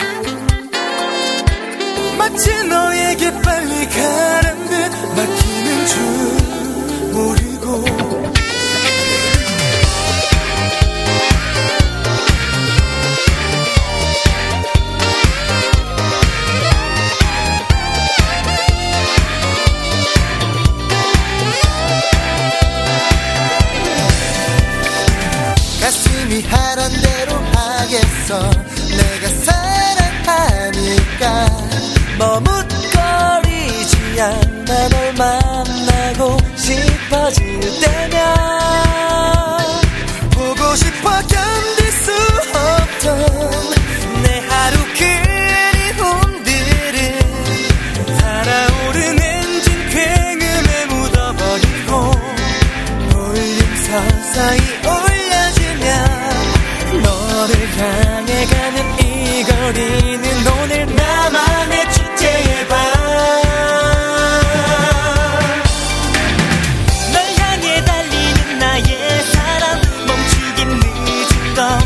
마치 너에게 빨리 가란 듯 막히는 줄 모르고 가슴이 하란 대로 하겠어 내가 사랑하니까 머뭇거리지 않아 널 만나고 싶어질 때면 보고 싶어 견딜 수 없던 내 하루 그리움들을 달아오른 엔진 괭음에 묻어버리고 볼륨 서서히 올려주면 너를 향해 가는 이 거리는 오늘 나만의 축제의 밤 널 향해 달리는 나의 사랑 멈추긴 늦은 걸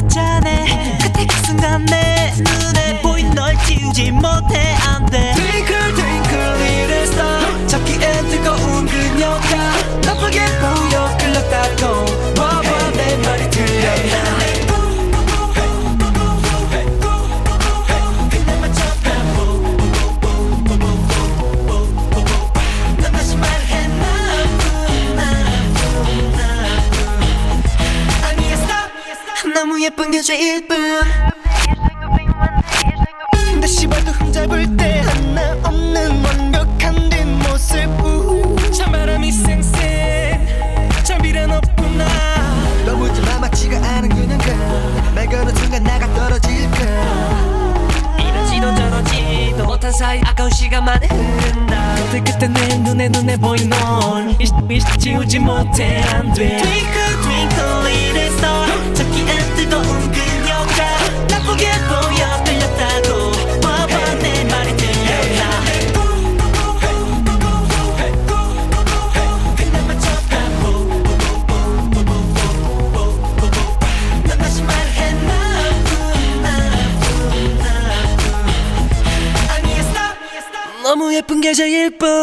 맞자네 그때 그 순간 내 눈에 보인 널 지우지 못해 안돼 Twinkle twinkle little star 잡기엔 뜨거운 그녀가 나쁘게 보여 끌렸다고 봐봐 내 말이 틀렸나 너무 예쁜 게 제일 뿐 다시 봐도 흠잡을 때 하나 없는 완벽한 뒷모습 찬바람이 쌩쌩 잠비란 없구나 너무 좀 아맣지가 않은 그녀가 말 거는 순간 나가 떨어질까 이러지도 저러지도 못한 사이 아까운 시간만에 흐른다 그때 그때 내 눈에 눈에 보인 널 지우지 못해 안돼 Twinkle twinkle little star 잡기엔 뜨거운 그녀가 나쁘게 보여 들렸다고 봐봐 내 말이 들렸나 그날만 쳐다보 넌 다시 말해 나쁘나 아니야 stop 너무 예쁜 게 제일 뿐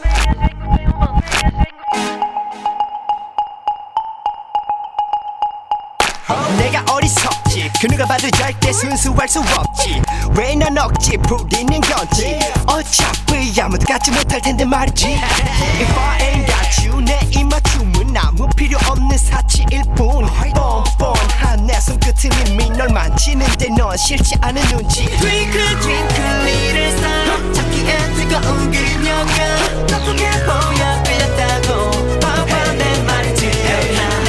내가 어리석지 그누가 봐도 절대 순수할 수 없지 왜 난 억지 부리는 건지 어차피 아무도 갖지 못할 텐데 말이지 If I ain't got you 내 입맞춤은 아무 필요 없는 사치일 뿐 뻔뻔한 내 손끝은 이미 널 만지는데 넌 싫지 않은 눈치 Twinkle twinkle little star 잡기엔 뜨거운 그녀가 나쁘게 보여 끌렸다고 봐봐 내 말이 들렸나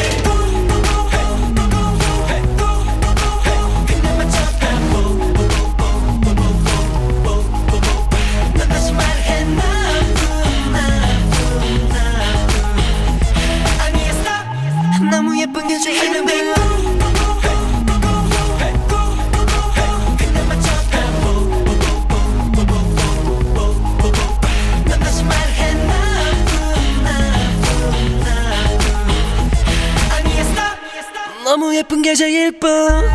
너무 예쁜 게 제일 난 다시 말해 너무 예쁜 게 제일 뻔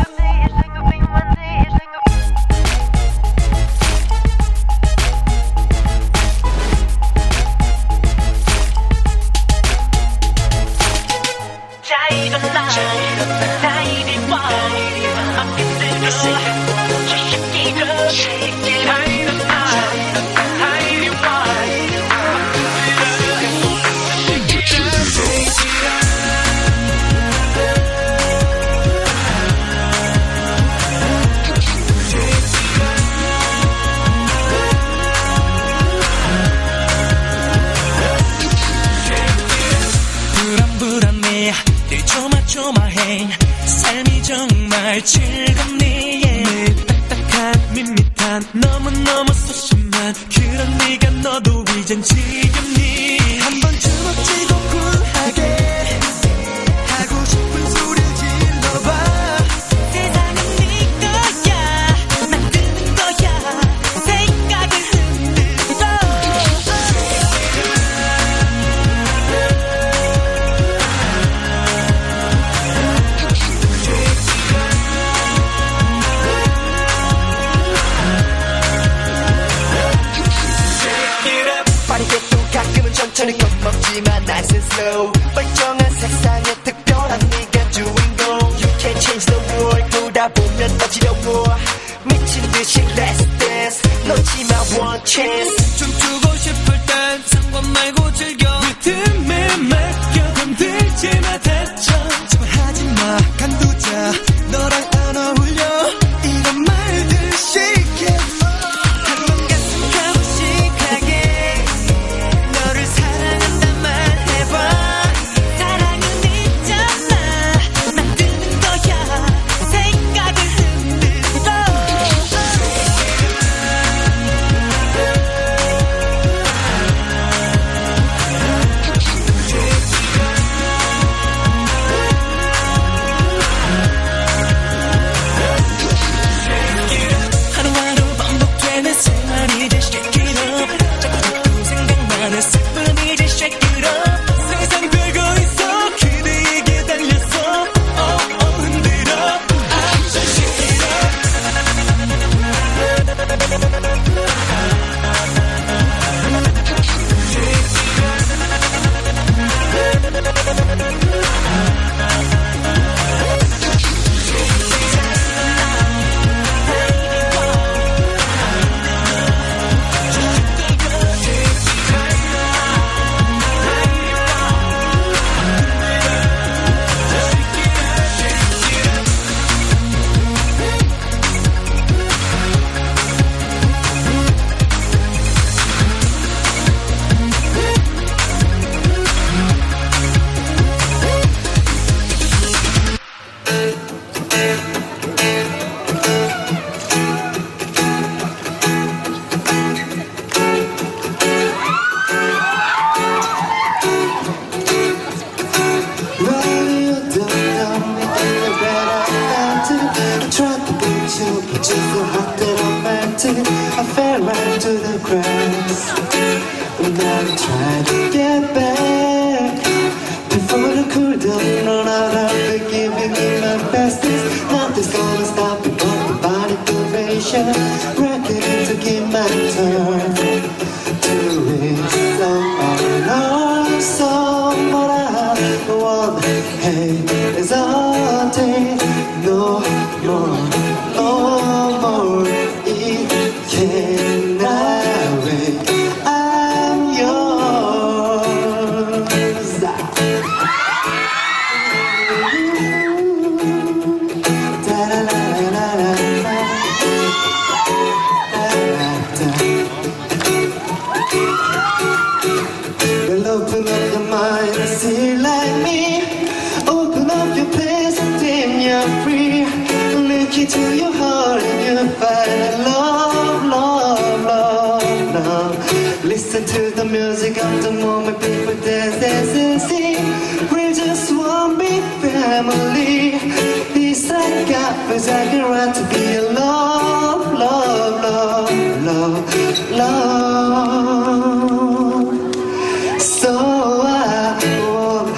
조마조마해 삶이 정말 즐겁니 yeah. 딱딱한 밋밋한 너무너무 소심한 그런 네가 너도 이젠 지겹니 한 번쯤 어찌고 쿨하게 하고 싶은 소리를 질러봐 세상은 네 거야 만드는 거야 생각을 흔들어 빠르게 또 가끔은 천천히 겁먹지만 nice and slow 멀쩡한 세상에 특별한 네가 주인공 You can change the world 돌아보면 어지러워 미친 듯이 let's dance 놓지마 one chance 춤추고 싶을 땐 상관 말고 즐겨 리듬에 맡겨 건들지마 대처 제발 하지마 간두자 너랑 안 어울려 이런 말들 shake it I tried to beat you, but just so hot that I meant it. I fell right to the grass. And now I'm trying to get back. Before the cool down, run out of the giving me my bestest. Nothing's gonna stop me but the body duration. Reckoning to give my turn to it. So I know some, but I want hey, is all day. No more, no more. It cannot wait. I'm yours. Well, open up your mind and see like me. Open up your place and then you're free. Look into your heart and you'll find love, love, love, love. Listen to the music of the moment, people dance, dance and sing. We're just one big family. This I got, cause I can run to be a love, love, love, love, love. So I won't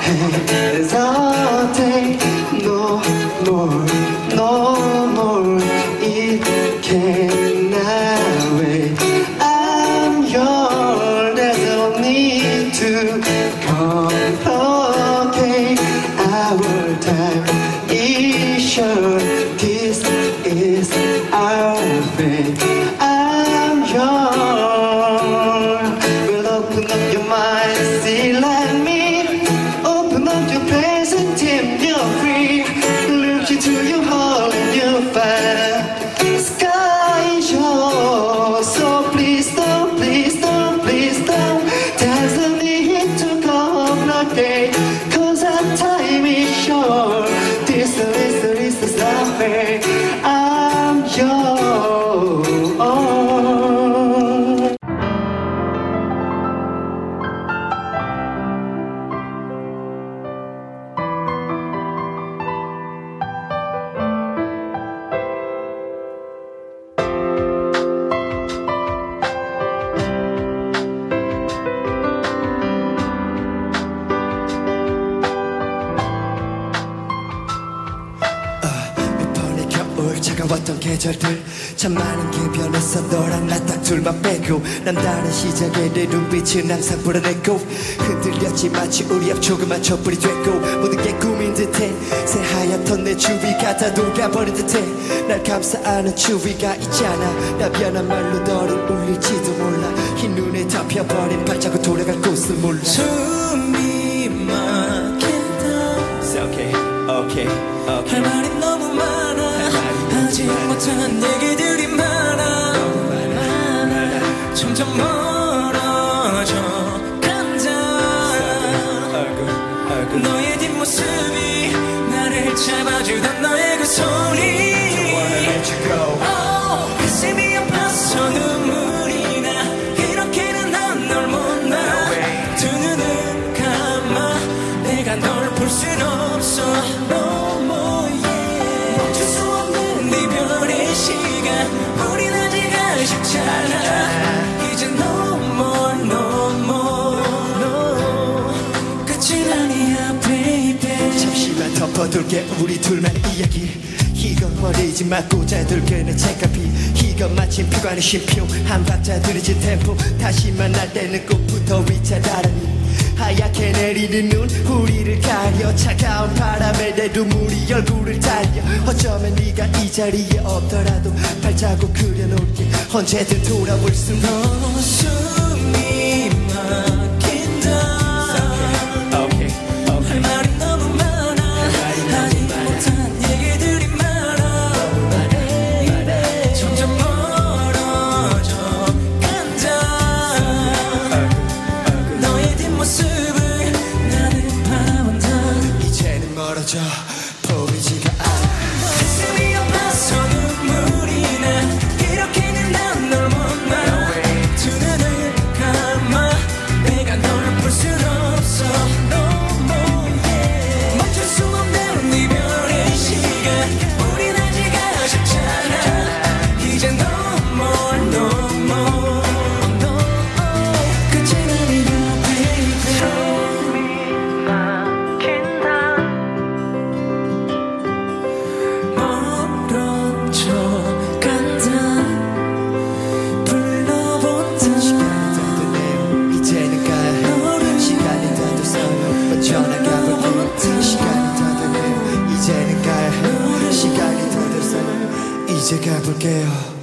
hesitate no more, no more. It cannot wait. I'm yours. There's no need to complicate our time. Is sure this is our fate. I'm yours. Well, open up your mind and see like me. Open up your place and then you're free. Look into your heart and you'll find the sky is yours. So please don't, please don't, please don't. There's no need to complicate, cause our time is short. This is the least is nothing. I'm yours. 차가웠던 계절들 참 많은 게 변했어. 너랑 나 딱 둘만 빼고 남다른 시작에 내 눈빛은 항상 불어냈고 흔들렸지 마치 우리 앞 조그만 촛불이 됐고 모든 게 꿈인 듯해. 새하얗던 내 주위가 다 녹아버린 듯해. 날 감싸안은 추위가 있잖아. 나 변한 말로 너를 울릴지도 몰라. 흰 눈에 덮여버린 발자국 돌아갈 곳을 몰라. 숨이 막힌다. It's okay, okay, okay. 할 말이 너무 많아. 하지 못한 얘기들이 많아. 점점 멀어져 간다. 너의 뒷모습이 나를 잡아주던 너의 그 손이 oh, 가슴이 아파서 눈물이 나. 이렇게는 난 널 못 나. 두 눈을 감아 내가 널 볼 순 없어. No more yeah. 멈출 수 없는 이별의 시간. 우린 아직 아쉽잖아. 이제 no more no more no. 끝은 아니야 baby. 잠시만 덮어둘게 우리 둘만 이야기. 이건 버리지 마 꽂아둘 그는 책가피. 이건 마침 피관의 쉼표. 한 박자 들이진 템포. 다시 만날 때는 꽃부터 위차다라니. 하얗게 내리는 눈 우리를 가려. 차가운 바람에 내 눈물이 얼굴을 달려. 어쩌면 네가 이 자리에 없더라도 발자국 그려놓을게. 언제든 돌아올 수 있는 너 숨이 막힌다. Okay, okay. 할 말이 너무 많아. 하지 못한 얘기들이 많아. 점점 멀어져 간다. 너의 뒷모습을 나는 바라본다. 이제는 멀어져 보이지가 않아. 가슴이 아파서 눈물이 나. 이렇게는 난 널 못 나. 두 눈을 감아 싶잖아 이제 no more no more no 끝은 아니야 baby 숨이 막힌다 멀어져 간다 불러본다 시간이 다 됐네요 이제는 가요 시간이 다 됐어요 어쩌나 가볼게요 시간이 다 됐네요 이제는 가요 시간이 다 됐어요 이제 가볼게요